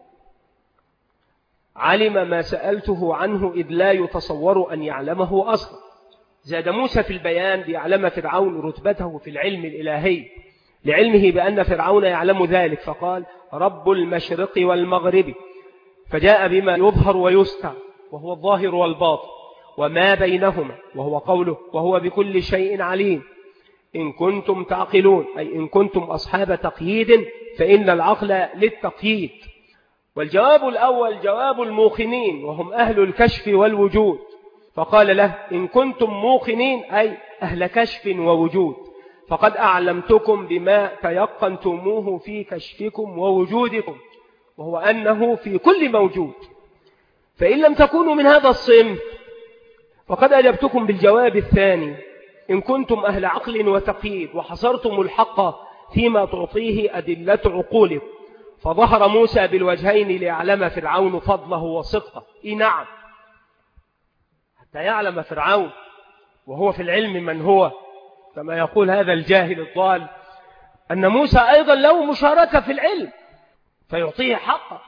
علم ما سألته عنه إذ لا يتصور أن يعلمه أصلا. زاد موسى في البيان ليعلم فرعون رتبته في العلم الإلهي لعلمه بأن فرعون يعلم ذلك، فقال رب المشرق والمغرب، فجاء بما يظهر ويستع وهو الظاهر والباطن وما بينهما، وهو قوله وهو بكل شيء عليم. إن كنتم تعقلون، أي إن كنتم أصحاب تقييد فإن العقل للتقييد. والجواب الأول جواب الموقنين وهم أهل الكشف والوجود، فقال له إن كنتم موقنين أي أهل كشف ووجود، فقد أعلمتكم بما تيقنتموه في كشفكم ووجودكم، وهو أنه في كل موجود. فإن لم تكونوا من هذا الصنف فقد أجبتكم بالجواب الثاني إن كنتم أهل عقل وتقييد، وحصرتم الحق فيما تعطيه أدلة عقولكم. فظهر موسى بالوجهين ليعلم فرعون فضله وصدقه. إيه نعم، حتى يعلم فرعون وهو في العلم من هو، كما يقول هذا الجاهل الضال أن موسى أيضا له مشاركة في العلم فيعطيه حقه.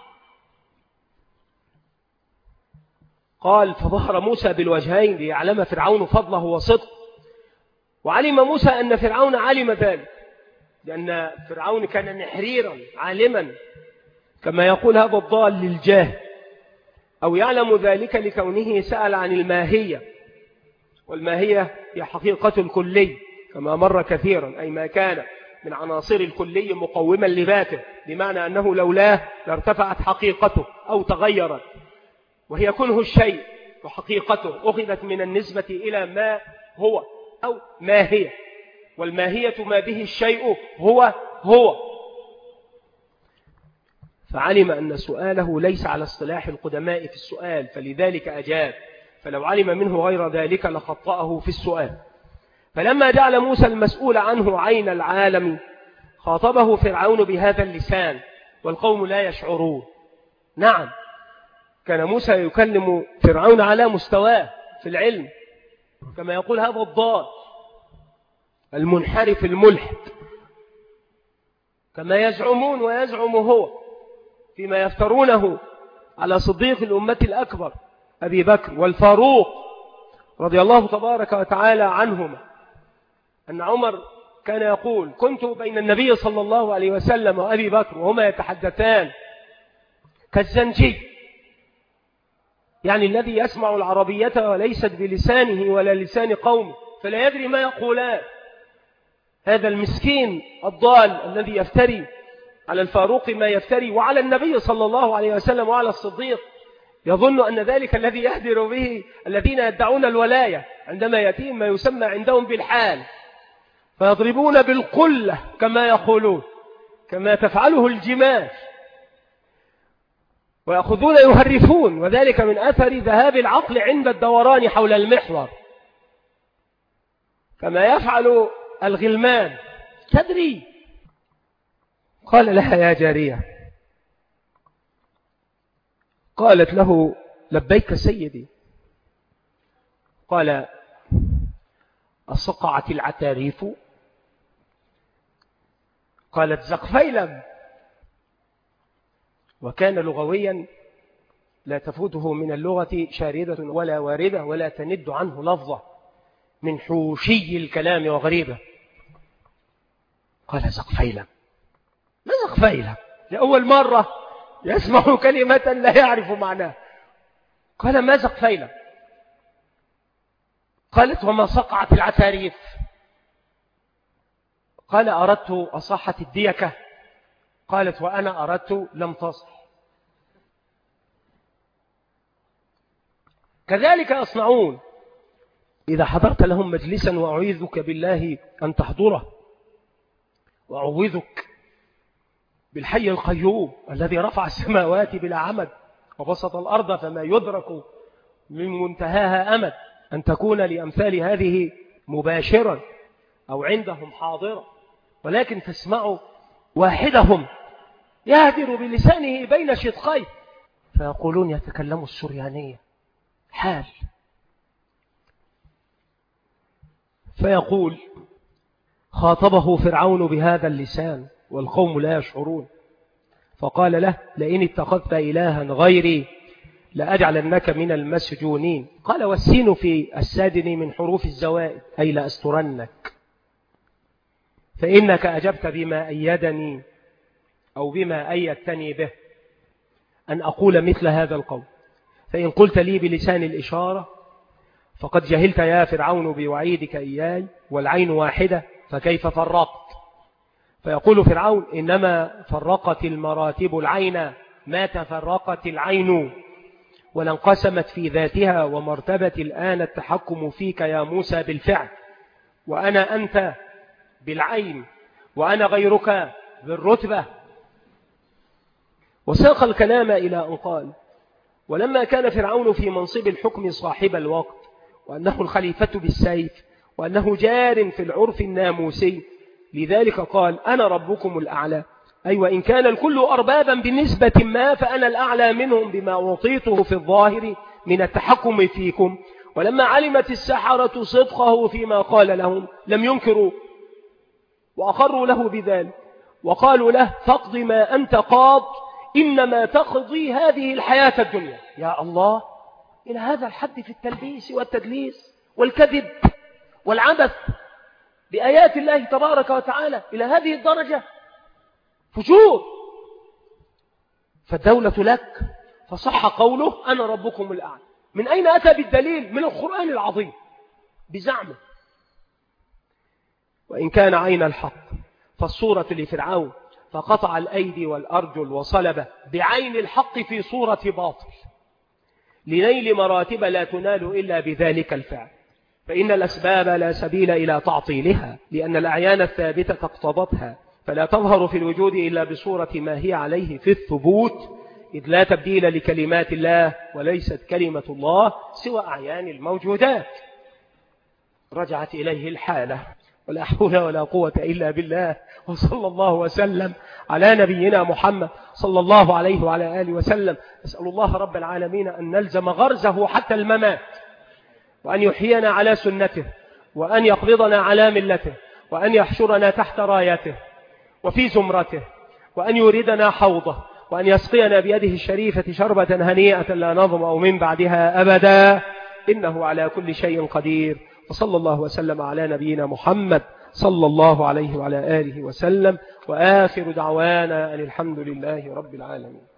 قال فظهر موسى بالوجهين ليعلم فرعون فضله وصدقه، وعلم موسى أن فرعون علم ذلك، لأن فرعون كان نحريرا عالما كما يقول هذا الضال للجاهل، أو يعلم ذلك لكونه سأل عن الماهية، والماهية هي حقيقة الكلي كما مر كثيرا، أي ما كان من عناصر الكلي مقوما لذاته، بمعنى أنه لولاه لارتفعت حقيقته أو تغيرت، وهي كنه الشيء وحقيقته أخذت من النسبة إلى ما هو أو ما هي، والماهية ما به الشيء هو هو. فعلم أن سؤاله ليس على اصطلاح القدماء في السؤال، فلذلك أجاب، فلو علم منه غير ذلك لخطأه في السؤال. فلما جعل موسى المسؤول عنه عين العالم خاطبه فرعون بهذا اللسان والقوم لا يشعرون. نعم، كان موسى يكلم فرعون على مستواه في العلم، كما يقول هذا الضال المنحرف الملحد، كما يزعمون ويزعم هو فيما يفترونه على صديق الأمة الأكبر أبي بكر والفاروق رضي الله تبارك وتعالى عنهما، أن عمر كان يقول كنت بين النبي صلى الله عليه وسلم وأبي بكر وهما يتحدثان كالزنجي، يعني الذي يسمع العربية وليست بلسانه ولا لسان قومه فلا يدري ما يقولان. هذا المسكين الضال الذي يفتري على الفاروق ما يفتري وعلى النبي صلى الله عليه وسلم وعلى الصديق، يظن أن ذلك الذي يهدر به الذين يدعون الولاية عندما يتيم ما يسمى عندهم بالحال، فيضربون بالقلة كما يقولون، كما تفعله الجماش، ويأخذون يهرفون، وذلك من أثر ذهاب العقل عند الدوران حول المحور، كما يفعل الغلمان. تدري؟ قال لها يا جارية، قالت له لبيك سيدي، قال أصقعت العتاريف؟ قالت زقفيلم. وكان لغويا لا تفوته من اللغة شاردة ولا واردة ولا تند عنه لفظة من حوشي الكلام وغريبة. قال زقفيلم. ما زقفيلم؟ لأول مرة يسمع كلمة لا يعرف معناها. قال ما زقفيلم؟ قالت وما صقعت العتاريف؟ قال أردت أصحت الديكة. قالت وأنا أردت لم تصح. كذلك يصنعون إذا حضرت لهم مجلسا، وأعوذك بالله أن تحضره، وأعوذك بالحي القيوم الذي رفع السماوات بلا عمد وبسط الأرض فما يدرك من منتهاها أمد، أن تكون لأمثال هذه مباشرا أو عندهم حاضرة، ولكن تسمع واحدهم يهدر بلسانه بين شدقيه فيقولون يتكلم السريانية حال. فيقول: خاطبه فرعون بهذا اللسان والقوم لا يشعرون، فقال له: لئن اتخذت إلها غيري لأجعلنك من المسجونين. قال: والسين في السادن من حروف الزوائد، أي لأسترنك، فإنك أجبت بما أيدني أو بما أيدتني به أن أقول مثل هذا القول، فإن قلت لي بلسان الإشارة فقد جهلت يا فرعون بوعيدك إياي، والعين واحدة فكيف فرقت؟ فيقول فرعون: إنما فرقت المراتب العين ما تفرقت العين، ولانقسمت في ذاتها، ومرتبة الآن التحكم فيك يا موسى بالفعل، وأنا أنت بالعين، وأنا غيرك بالرتبة. وساق الكلام إلى أن قال: ولما كان فرعون في منصب الحكم صاحب الوقت، وأنه الخليفة بالسيف، وأنه جار في العرف الناموسي، لذلك قال: أنا ربكم الأعلى، أي وإن كان الكل أربابا بالنسبة ما، فأنا الأعلى منهم بما أعطيته في الظاهر من التحكم فيكم. ولما علمت السحرة صدقه فيما قال لهم لم ينكروا وأقروا له بذلك، وقالوا له: فاقض ما أنت قاض، إنما تقضي هذه الحياة الدنيا. يا الله، إلى هذا الحد في التلبيس والتدليس والكذب والعبث بآيات الله تبارك وتعالى، إلى هذه الدرجة فجور. فالدولة لك، فصح قوله: أنا ربكم الأعلى. من أين أتى بالدليل؟ من القرآن العظيم بزعمه. وإن كان عين الحق فالصورة لفرعون، فقطع الأيدي والأرجل وصلب بعين الحق في صورة باطل، لنيل مراتب لا تنال إلا بذلك الفعل، فإن الأسباب لا سبيل إلى تعطيلها، لأن الأعيان الثابتة اقتضتها، فلا تظهر في الوجود إلا بصورة ما هي عليه في الثبوت، إذ لا تبديل لكلمات الله، وليست كلمة الله سوى أعيان الموجودات. رجعت إليه الحالة، ولا حول ولا قوة إلا بالله. وصلى الله وسلم على نبينا محمد صلى الله عليه وعلى آله وسلم. أسأل الله رب العالمين أن نلزم غرزه حتى الممات، وأن يحيينا على سنته، وأن يقبضنا على ملته، وأن يحشرنا تحت رايته وفي زمرته، وأن يوردنا حوضه، وأن يسقينا بيده الشريفة شربة هنيئة لا نظمأ من بعدها أبدا، إنه على كل شيء قدير. وصلى الله وسلم على نبينا محمد صلى الله عليه وعلى آله وسلم، وآخر دعوانا أن الحمد لله رب العالمين.